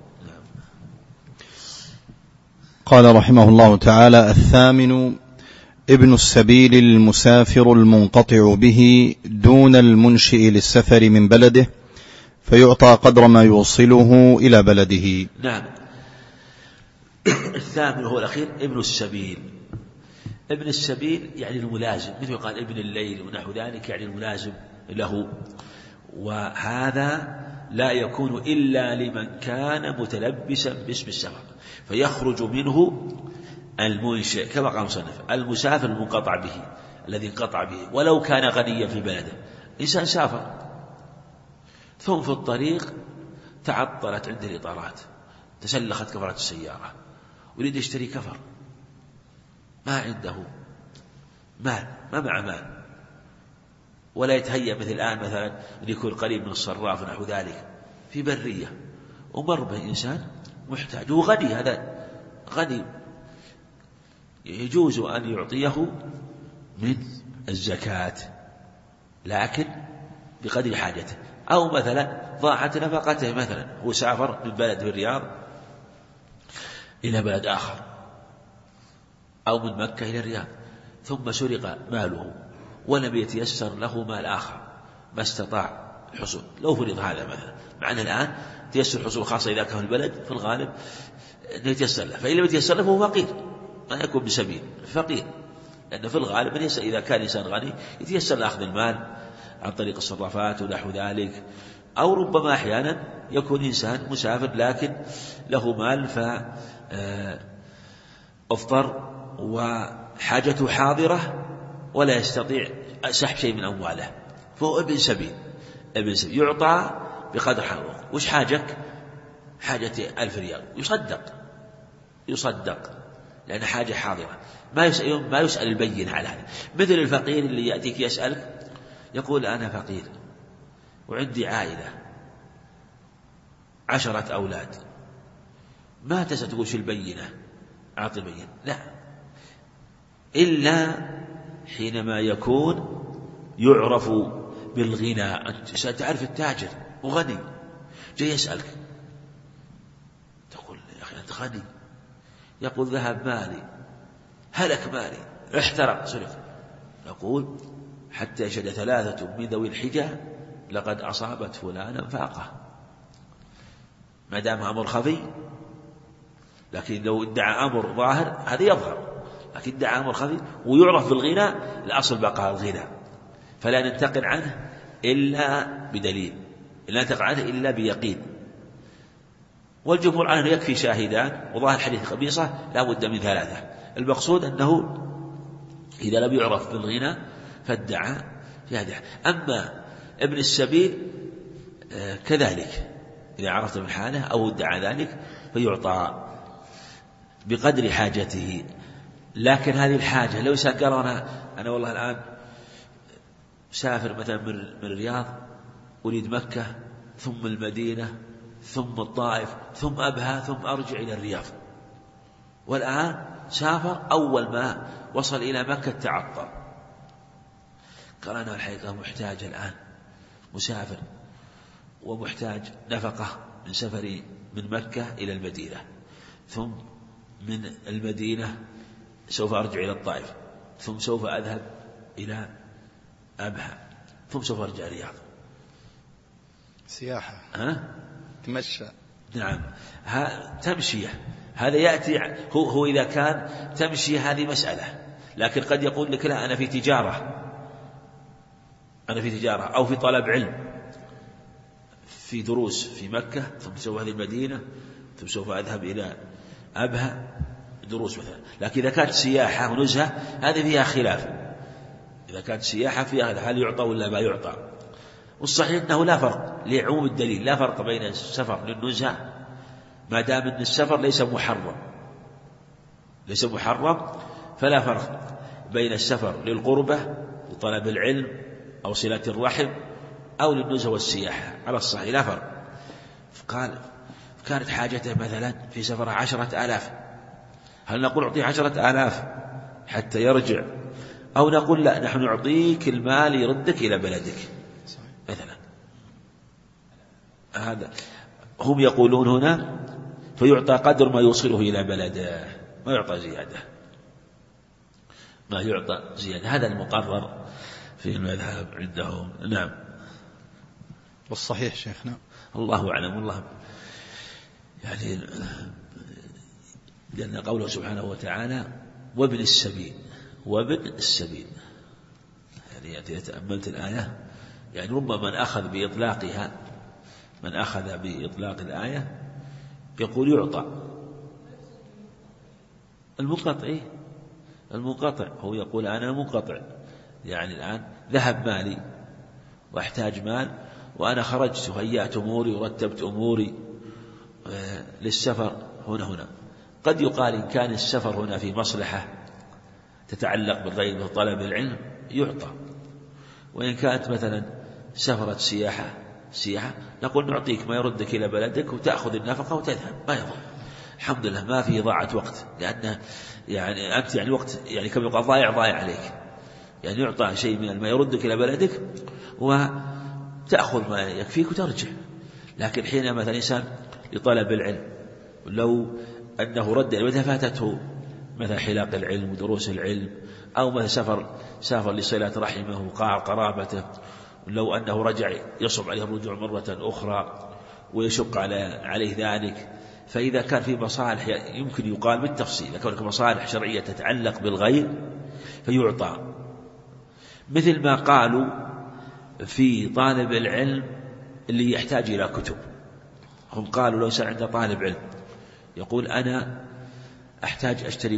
قال رحمه الله تعالى: الثامن ابن السبيل المسافر المنقطع به دون المنشئ للسفر من بلده، فيعطى قدر ما يوصله إلى بلده. نعم. الثامن هو الأخير ابن السبيل. ابن السبيل يعني الملازم، مثل قال ابن الليل ونحو ذلك، يعني الملازم له، وهذا لا يكون إلا لمن كان متلبسا باسم السفر، فيخرج منه المنشئ كما قال المصنف المسافر المنقطع به الذي انقطع به ولو كان غنيا في بلده. إنسان سافر ثم في الطريق تعطلت عند الإطارات، تسلخت كفرات السيارة، يريد يشتري كفر، ما عنده مال، ما مع مال، ولا يتهيأ مثل الآن مثلا أن يكون قريب من الصراف ونحو ذلك في برية، ومر به إنسان محتاج وغني، هذا غني يجوز أن يعطيه من الزكاة لكن بقدر حاجته. أو مثلا ضاعت نفقته، مثلا هو سافر من بلد في الرياض إلى بلد آخر أو من مكة إلى الرياض ثم سرق ماله ولم يتيسر له مال آخر ما استطاع الحصول، لو فرض هذا مثلا، مع أن الآن تيسر الحصول خاصة إذا كان في البلد في الغالب أنه يتيسر له، فإن لم يتيسر له فهو فقير، ما يكون بسبيل فقير، لأنه في الغالب إذا كان إنسان غني يتيسر لأخذ المال عن طريق الصرافات ونحو ذلك. أو ربما أحيانا يكون إنسان مسافر لكن له مال فأفطر وحاجته حاضرة ولا يستطيع سحب شيء من أمواله، فهو ابن سبيل يعطى بقدر حاله. وش حاجك؟ حاجة 1000 ريال، يصدق لأن حاجة حاضرة، ما يسأل البين على هذا. مثل الفقير اللي يأتيك يسألك يقول أنا فقير وعندي عائلة 10 أولاد، ما تقول شو البينة، أعطي بينة، لا، إلا حينما يكون يعرف بالغنى. أنت تعرف التاجر وغني جاي يسألك، تقول يا أخي أنت غني، يقول ذهب مالي، هلك مالي، احترق، سرق، نقول حتى يشهد 3 من ذوي الحجة لقد أصابت فلانا فاقة، ما دام أمر خفي. لكن لو ادعى أمر ظاهر هذا يظهر، لكن ادعى أمر خفي ويعرف بالغنى، الأصل بقاء الغنى، فلا ننتقل عنه إلا بدليل، لا ننتقل عنه إلا بيقين. والجمهور عنه يكفي شاهدان، وظاهر الحديث قبيصة لا بد من 3. المقصود أنه إذا لم يعرف بالغنى فادعى في هذا. أما ابن السبيل كذلك إذا عرفت من حاله أو ادعى ذلك فيعطى بقدر حاجته. لكن هذه الحاجة لو قال أنا والله الآن سافر مثلا من الرياض أريد مكة ثم المدينة ثم الطائف ثم أبها ثم أرجع إلى الرياض، والآن سافر أول ما وصل إلى مكة تعطل، قال أنا الحقيقة محتاج الآن، مسافر ومحتاج نفقة من سفري من مكة إلى المدينة، ثم من المدينة سوف أرجع إلى الطائف، ثم سوف أذهب إلى أبها، ثم سوف أرجع الرياض. سياحة، تمشى، نعم، تمشية، هذا يأتي هو إذا كان تمشي هذه مسألة، لكن قد يقول لك لا أنا في تجارة، أو في طلب علم، في دروس في مكة، ثم سوف هذه المدينة، ثم سوف أذهب إلى أبها دروس مثلا. لكن إذا كانت سياحة ونزهة هذه فيها خلاف، إذا كانت سياحة فيها هل يعطى ولا ما يعطى. والصحيح أنه لا فرق لعموم الدليل، لا فرق بين السفر للنزهة ما دام أن السفر ليس محرم، فلا فرق بين السفر للقربة لطلب العلم أو صلة الرحم أو للنزهة والسياحة، على الصحيح لا فرق. قال كانت حاجته مثلا في سفر 10,000، هل نقول أعطيه 10,000 حتى يرجع، أو نقول لا نحن نعطيك المال يردك إلى بلدك مثلا؟ هذا هم يقولون هنا فيعطى قدر ما يوصله إلى بلده، ما يعطى زيادة، هذا المقرر في المذهب عندهم. نعم. والصحيح شيخنا الله أعلم، والله يعني لأن قوله سبحانه وتعالى وابن السبيل، يعني إذا تأملت الآية يعني ربما من أخذ بإطلاق الآية يقول يعطى، المنقطع المنقطع هو يقول أنا منقطع، يعني الآن ذهب مالي وأحتاج مال، وأنا خرجت وهيأت أموري ورتبت أموري للسفر هنا. قد يقال إن كان السفر هنا في مصلحة تتعلق بالغيب وطلب العلم يعطى، وإن كانت مثلا سفرة سياحة نقول نعطيك ما يردك إلى بلدك وتأخذ النفقة وتذهب، ما يضر، الحمد لله ما في إضاعة وقت، لأن يعني أنت يعني وقت يعني كم يقال ضايع عليك، يعني يعطى شيء من ما يردك إلى بلدك وتأخذ ما يكفيك وترجع. لكن حين مثلا إنسان لطلب العلم لو أنه رد إلى بلده فاتته مثلا حلاق العلم ودروس العلم، أو مثلا سافر لصلة رحمه وقاع قرابته، لو أنه رجع يصعب عليه الرجوع مرة أخرى ويشق عليه ذلك، فإذا كان في مصالح يمكن يقال بالتفصيل، كونك مصالح شرعية تتعلق بالغير فيعطى، مثل ما قالوا في طالب العلم اللي يحتاج إلى كتب. هم قالوا لو سأل عند طالب علم يقول أنا أحتاج أشتري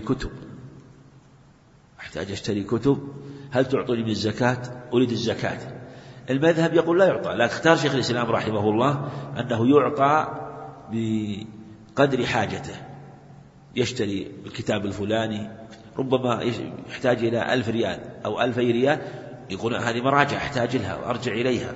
كتب، هل تعطوني من الزكاة؟ أريد الزكاة. المذهب يقول لا يعطى، لكن اختار شيخ الإسلام رحمه الله أنه يعطى بقدر حاجته، يشتري الكتاب الفلاني ربما يحتاج إلى 1000 ريال أو 2000 ريال، يقول هذه مراجع أحتاج لها وأرجع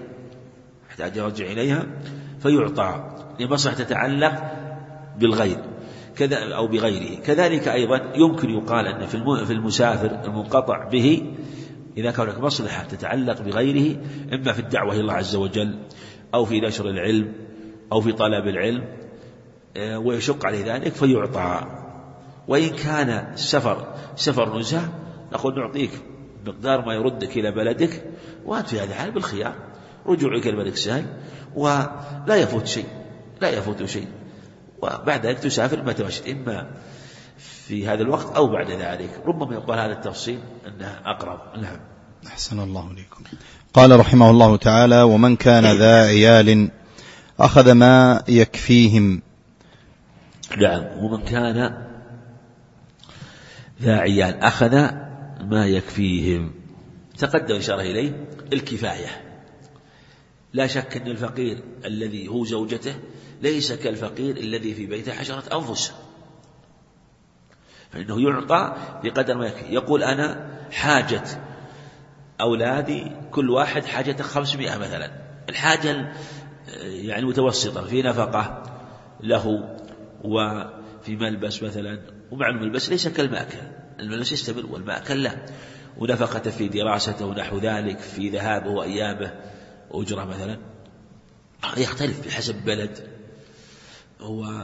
إليها فيعطى لمصلحة تتعلق بالغير كذا أو بغيره. كذلك أيضا يمكن يقال أن في المسافر المنقطع به إذا كان هناك مصلحة تتعلق بغيره، إما في الدعوة إلى الله عز وجل أو في نشر العلم أو في طلب العلم ويشق عليه ذلك فيعطى. وإن كان سفر نزهة نقول نعطيك مقدار ما يردك إلى بلدك، وأنت في هذا الحال بالخيار، رجوعك إلى بلدك سهل ولا يفوت شيء، وبعد ذلك تسافر متى شئت، إما في هذا الوقت أو بعد ذلك. ربما يقال هذا التفصيل أنه أقرب. نعم. أحسن الله إليكم. قال رحمه الله تعالى: ومن كان ذا عيال أخذ ما يكفيهم. نعم، ومن كان ذا عيال أخذ ما يكفيهم. تقدم إشارة إليه الكفاية. لا شك أن الفقير الذي هو زوجته ليس كالفقير الذي في بيته 10 أنفس، فإنه يعطى بقدر ما يكفي. يقول أنا حاجة أولادي كل واحد حاجة 500 مثلا، الحاجة يعني متوسطة في نفقة له وفي ملبس مثلا، ومع الملبس ليس كالمأكل، الملبس يستمر والمأكل لا، ونفقة في دراسته ونحو ذلك، في ذهابه وأيامه أجرة مثلا، يختلف بحسب بلد. هو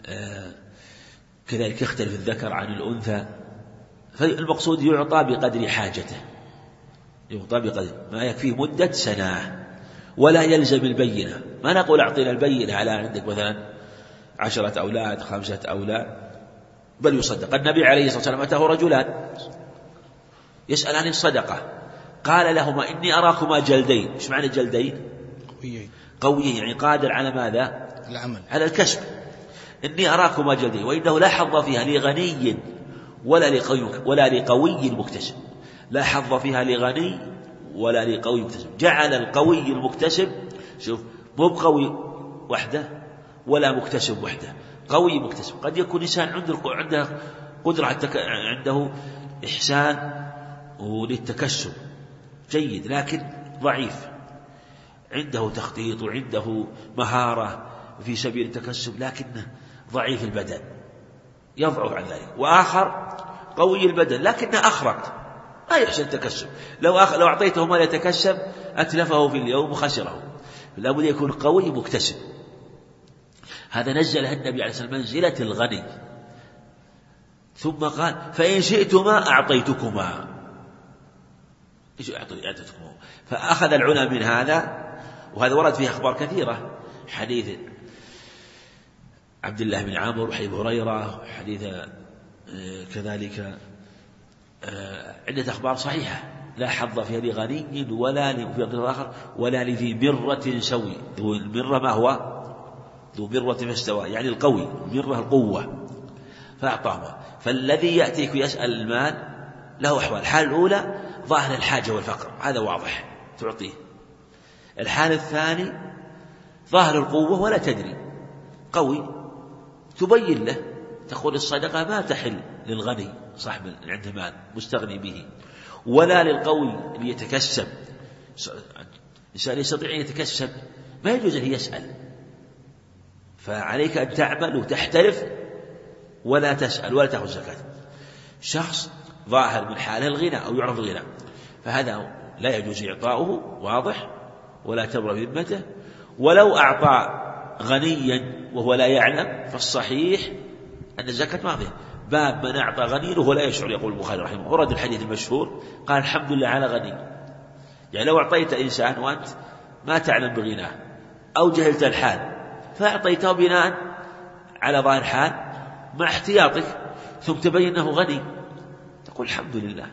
كذلك يختلف الذكر عن الأنثى، فالمقصود يعطى بقدر حاجته، يعطى بقدر ما يكفيه مدة سنة، ولا يلزم البينة. ما نقول أعطينا البينة على عندك مثلا 10 أولاد 5 أولاد، بل يصدق. النبي عليه الصلاة والسلام أتاه رجلان يسأل عن الصدقة، قال لهما إني أراكما جلدين. إيش معنى جلدين؟ قويين، يعني قادر على ماذا؟ العمل، على الكسب. إني أراكما جلدين وإنه لا حظ فيها لغني ولا لقوي مكتسب. لا حظ فيها لغني ولا لقوي مكتسب. جعل القوي المكتسب، شوف، مو بقوي وحده ولا مكتسب وحده، قوي مكتسب. قد يكون إنسان عنده قدرة، عنده إحسان وللتكسب جيد، لكن ضعيف، عنده تخطيط وعنده مهارة في سبيل التكسب، لكنه ضعيف البدن يضعف عن ذلك. وآخر قوي البدن لكنه أخرق، ما يحسن التكسب، لو أعطيته ما يتكسب أتلفه في اليوم وخسره. لا بد يكون قوي مكتسب. هذا نزله النبي عليه الصلاة والسلام منزلة الغني، ثم قال فإن شئتما أعطيتكما. إيش أعطيتكما؟ فأخذ العلماء من هذا، وهذا ورد فيه أخبار كثيرة، حديث عبد الله بن عمرو وحديث هريرة وحديث كذلك عدة أخبار صحيحة. لا حظ فيها لغني ولا في الآخر ولا لذي مرة سوي. ذو المرة ما هو؟ ذو مرة فاستوى، يعني القوي، مرة القوة، فأعطاهما. فالذي يأتيك ويسأل المال له أحوال. الحالة الأولى ظاهر الحاجة والفقر، هذا واضح تعطيه. الحالة الثاني ظاهر القوة ولا تدري، قوي تبين له، تقول الصدقة ما تحل للغني صاحب عنده مال مستغني به، ولا للقوي اللي يتكسب. الإنسان يستطيع أن يتكسب ما يجوز أن يسأل، فعليك أن تعمل وتحترف ولا تسأل ولا تأخذ زكاة. شخص ظاهر من حاله الغنى أو يعرف الغنى، فهذا لا يجوز إعطاؤه، واضح، ولا تبرأ ذمته. ولو أعطى غنيا وهو لا يعلم فالصحيح أن الزكاة ماضية. باب من أعطى غني وهو لا يشعر، يقول البخاري رحمه الله، ورد الحديث المشهور قال الحمد لله على غني. يعني لو أعطيت إنسان وأنت ما تعلم بغناه أو جهلت الحال فأعطيته بناء على ظاهر حال مع احتياطك، ثم تبين أنه غني، تقول الحمد لله.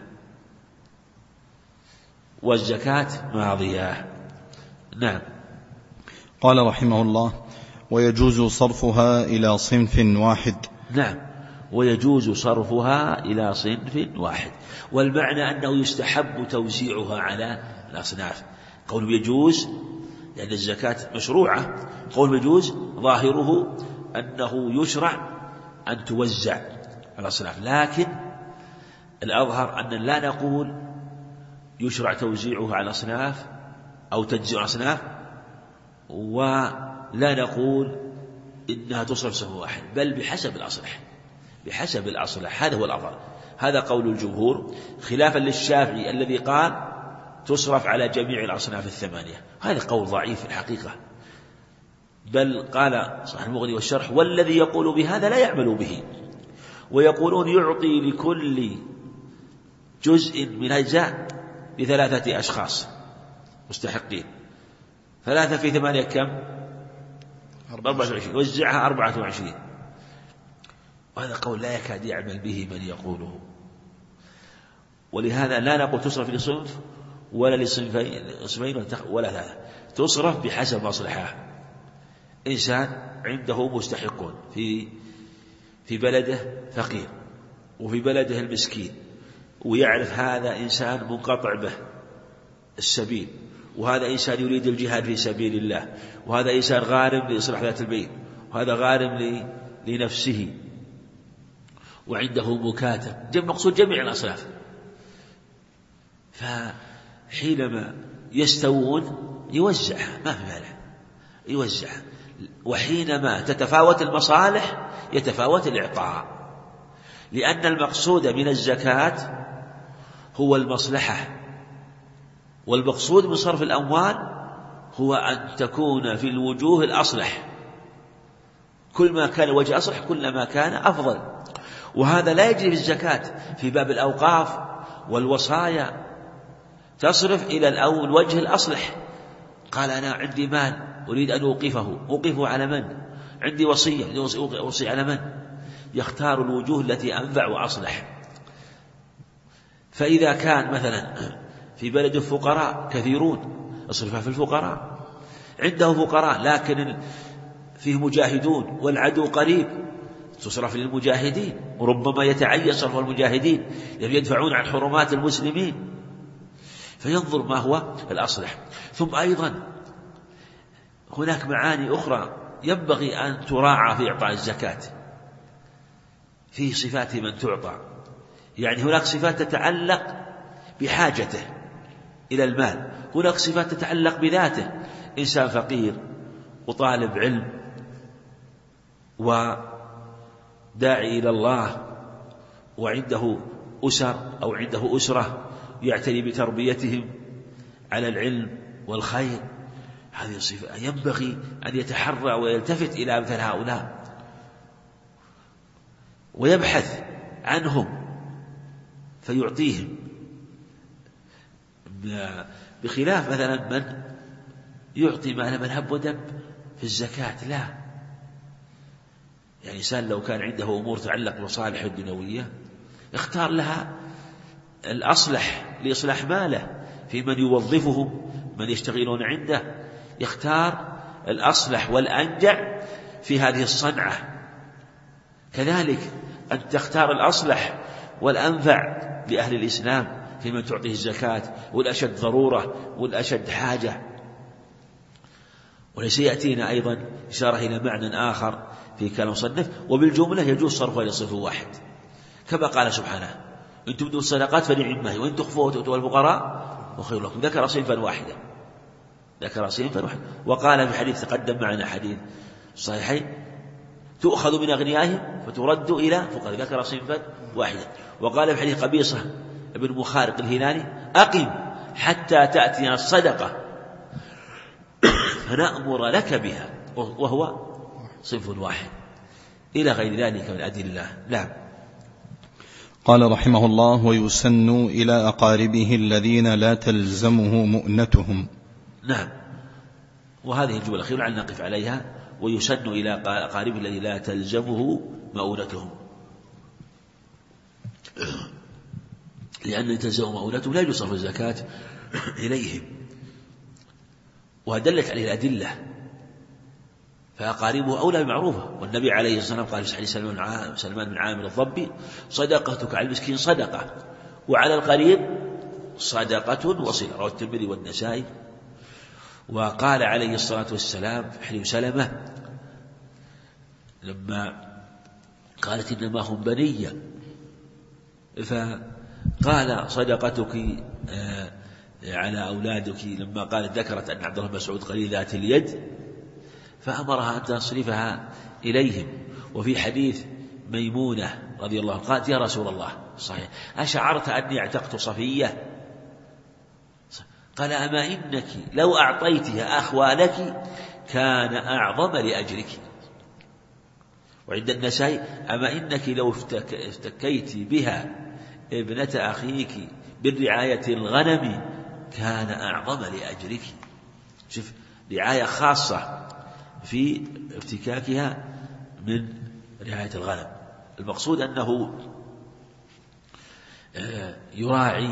والزكاة ماضية. نعم. قال رحمه الله: ويجوز صرفها إلى صنف واحد. نعم، ويجوز صرفها إلى صنف واحد، والمعنى أنه يستحب توزيعها على الأصناف. قول يجوز لأن الزكاة مشروعة، قول يجوز ظاهره أنه يشرع أن توزع على الأصناف، لكن الأظهر أن لا نقول يشرع توزيعها على الأصناف أو تجزئ الأصناف، ولا نقول إنها تصرف صنف واحد، بل بحسب الأصلح، بحسب الأصلح. هذا هو الأظهر، هذا قول الجمهور، خلافا للشافعي الذي قال تصرف على جميع الأصناف الثمانية. هذا قول ضعيف في الحقيقة، بل قال صاحب المغني والشرح: والذي يقول بهذا لا يعمل به. ويقولون يعطي لكل جزء من أجزاء ب3 أشخاص مستحقين، 3 في 8 كم؟ 24، وزعها 24. وهذا قول لا يكاد يعمل به من يقوله. ولهذا لا نقول تصرف لصنف ولا لصنفين ولا 3، تصرف بحسب مصلحة. إنسان عنده مستحقون في بلده فقير وفي بلده المسكين، ويعرف هذا إنسان منقطع به السبيل، وهذا إنسان يريد الجهاد في سبيل الله، وهذا إنسان غارم لإصلاح ذات البين، وهذا غارم لنفسه، وعنده مكاتب، مقصود جميع الأصناف. فحينما يستوون يوزعها، ما في مانع يوزعها. وحينما تتفاوت المصالح يتفاوت الإعطاء، لأن المقصود من الزكاة هو المصلحة، والمقصود من صرف الأموال هو أن تكون في الوجوه الأصلح. كل ما كان الوجه أصلح كلما كان أفضل. وهذا لا يجري في الزكاة. في باب الأوقاف والوصايا تصرف إلى الوجه الأصلح. قال أنا عندي مال أريد أن أوقفه على من؟ عندي وصية أوصي على من؟ يختار الوجوه التي أنفع وأصلح. فإذا كان مثلا في بلد فقراء كثيرون أصرفها في الفقراء، عنده فقراء لكن فيه مجاهدون والعدو قريب، تصرف للمجاهدين، وربما يتعين صرف المجاهدين لأنهم يدفعون عن حرمات المسلمين، فينظر ما هو الأصلح. ثم أيضا هناك معاني أخرى ينبغي أن تراعى في إعطاء الزكاة في صفات من تعطى. يعني هناك صفات تتعلق بحاجته إلى المال، هناك صفات تتعلق بذاته، إنسان فقير وطالب علم وداعي إلى الله وعنده أسر أو عنده أسرة يعتني بتربيتهم على العلم والخير، هذه الصفة ينبغي أن يتحرى ويلتفت إلى مثل هؤلاء ويبحث عنهم فيعطيهم، بخلاف مثلا من يعطي مال من هب ودب في الزكاة. لا، يعني إنسان لو كان عنده أمور تتعلق بمصالح الدنيوية يختار لها الأصلح لإصلاح ماله، في من يوظفهم من يشتغلون عنده يختار الأصلح والأنجع في هذه الصنعة. كذلك أن تختار الأصلح والأنفع لأهل الإسلام في من تعطيه الزكاة والأشد ضرورة والأشد حاجة. ولسيأتينا أيضا إشارة إلى معنى آخر في كلام المصنف: وبالجملة يجوز صرفها إلى صنف واحد، كما قال سبحانه: إن تبدوا الصدقات فنعم هي وإن تخفوها وتؤتوا الفقراء وخير لكم. ذكر صنفا واحدا. وقال في حديث تقدم معنا حديث صحيحين: تؤخذ من أغنيائهم فترد إلى فقراء. ذكر صنفا واحدا. وقال في حديث قبيصة ابن مخارق الهلالي: أقم حتى تأتينا الصدقة فنأمر لك بها، وهو صنف واحد، إلى غير ذلك من الأدلة. نعم. قال رحمه الله: ويسن إلى أقاربه الذين لا تلزمه مؤنتهم. نعم. وهذه الجملة الأخيرة لعل نقف عليها: ويسن إلى أقاربه الذين لا تلزمه مؤونتهم، لأن تلزم مؤونتهم لا يصرف الزكاة إليهم، ودلت عليه الأدلة، فأقاربه أولى بمعروفة. والنبي عليه الصلاة والسلام قال في حديث سلمان بن عامر الضبي: صدقتك على المسكين صدقة وعلى القريب صدقة وصلة. رواه الترمذي والنسائي. وقال عليه الصلاة والسلام في حديث سلمة لما قالت: إنما هم بنية، فقال: صدقتك على أولادك، لما قالت ذكرت أن عبد الله بن مسعود قليل ذات اليد، فأمرها أن تصرفها إليهم. وفي حديث ميمونة رضي الله عنها قالت: يا رسول الله، صحيح، أشعرت أني اعتقت صفية؟ قال: أما إنك لو أعطيتها أخوالك كان أعظم لأجرك. وعند النسائي: أما إنك لو افتكيت بها ابنة أخيك بالرعاية الغنم كان أعظم لأجرك. شوف، رعاية خاصة في افتكاكها من رعاية الغنم. المقصود أنه يراعي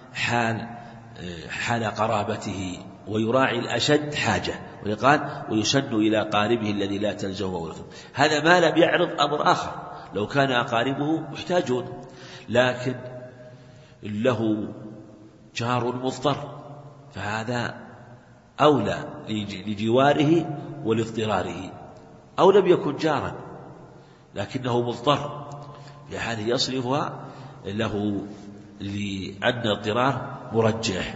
حال قرابته ويراعي الأشد حاجة. ويقال: ويسن إلى قاربه الذي لا تلزم مؤونته. هذا ما لم يعرض أمر آخر، لو كان أقاربه محتاجون لكن له جار مضطر، فهذا أولى لجواره ولاضطراره. أو لم يكن جارا لكنه مضطر، في حاله يصرفها له لأن اضطرار مرجح.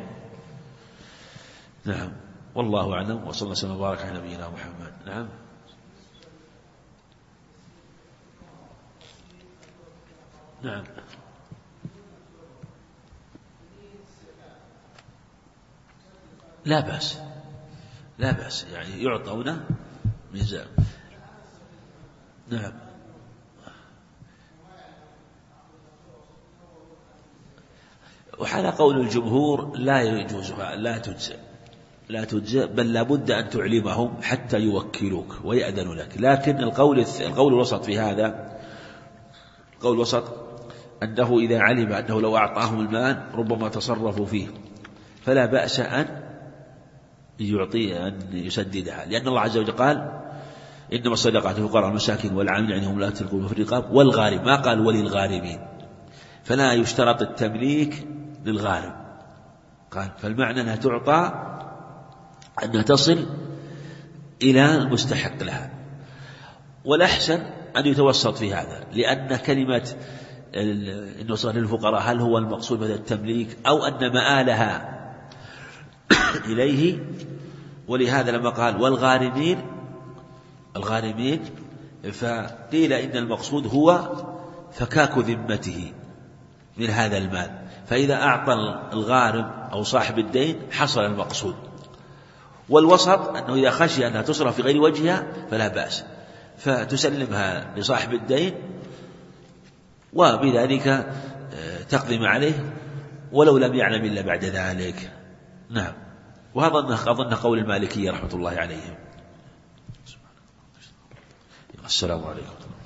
نعم. والله أعلم، وصلى الله وسلم وبارك على نبينا محمد. نعم. نعم. لا بأس، لا بأس، يعني يعطون ميزان. نعم. وحال قول الجمهور لا يجوزها، لا تجزئ، بل لابد أن تعلمهم حتى يوكلوك ويأذنوا لك. لكن القول الوسط في هذا، القول الوسط أنه إذا علم أنه لو أعطاهم المال ربما تصرفوا فيه، فلا بأس أن يسددها، لأن الله عز وجل قال: إنما الصدقات للفقراء والمساكين والعاملين عليهم ولا تلقوا في الرقاب والغارم، ما قال وللغارمين، فلا يشترط التمليك للغارم. قال فالمعنى أنها تعطى، أنها تصل إلى المستحق لها. والأحسن أن يتوسط في هذا، لأن كلمة إنه صار للفقراء هل هو المقصود بهذا التمليك أو أن مآلها إليه؟ ولهذا لما قال والغارمين فقيل إن المقصود هو فكاك ذمته من هذا المال، فإذا أعطى الغارم أو صاحب الدين حصل المقصود. والوسط أنه إذا خشي أنها تصرف في غير وجهها فلا بأس، فتسلمها لصاحب الدين وبذلك تقضي ما عليه ولو لم يعلم إلا بعد ذلك. نعم. وهذا أظن قول المالكية رحمة الله عليهم. السلام عليكم.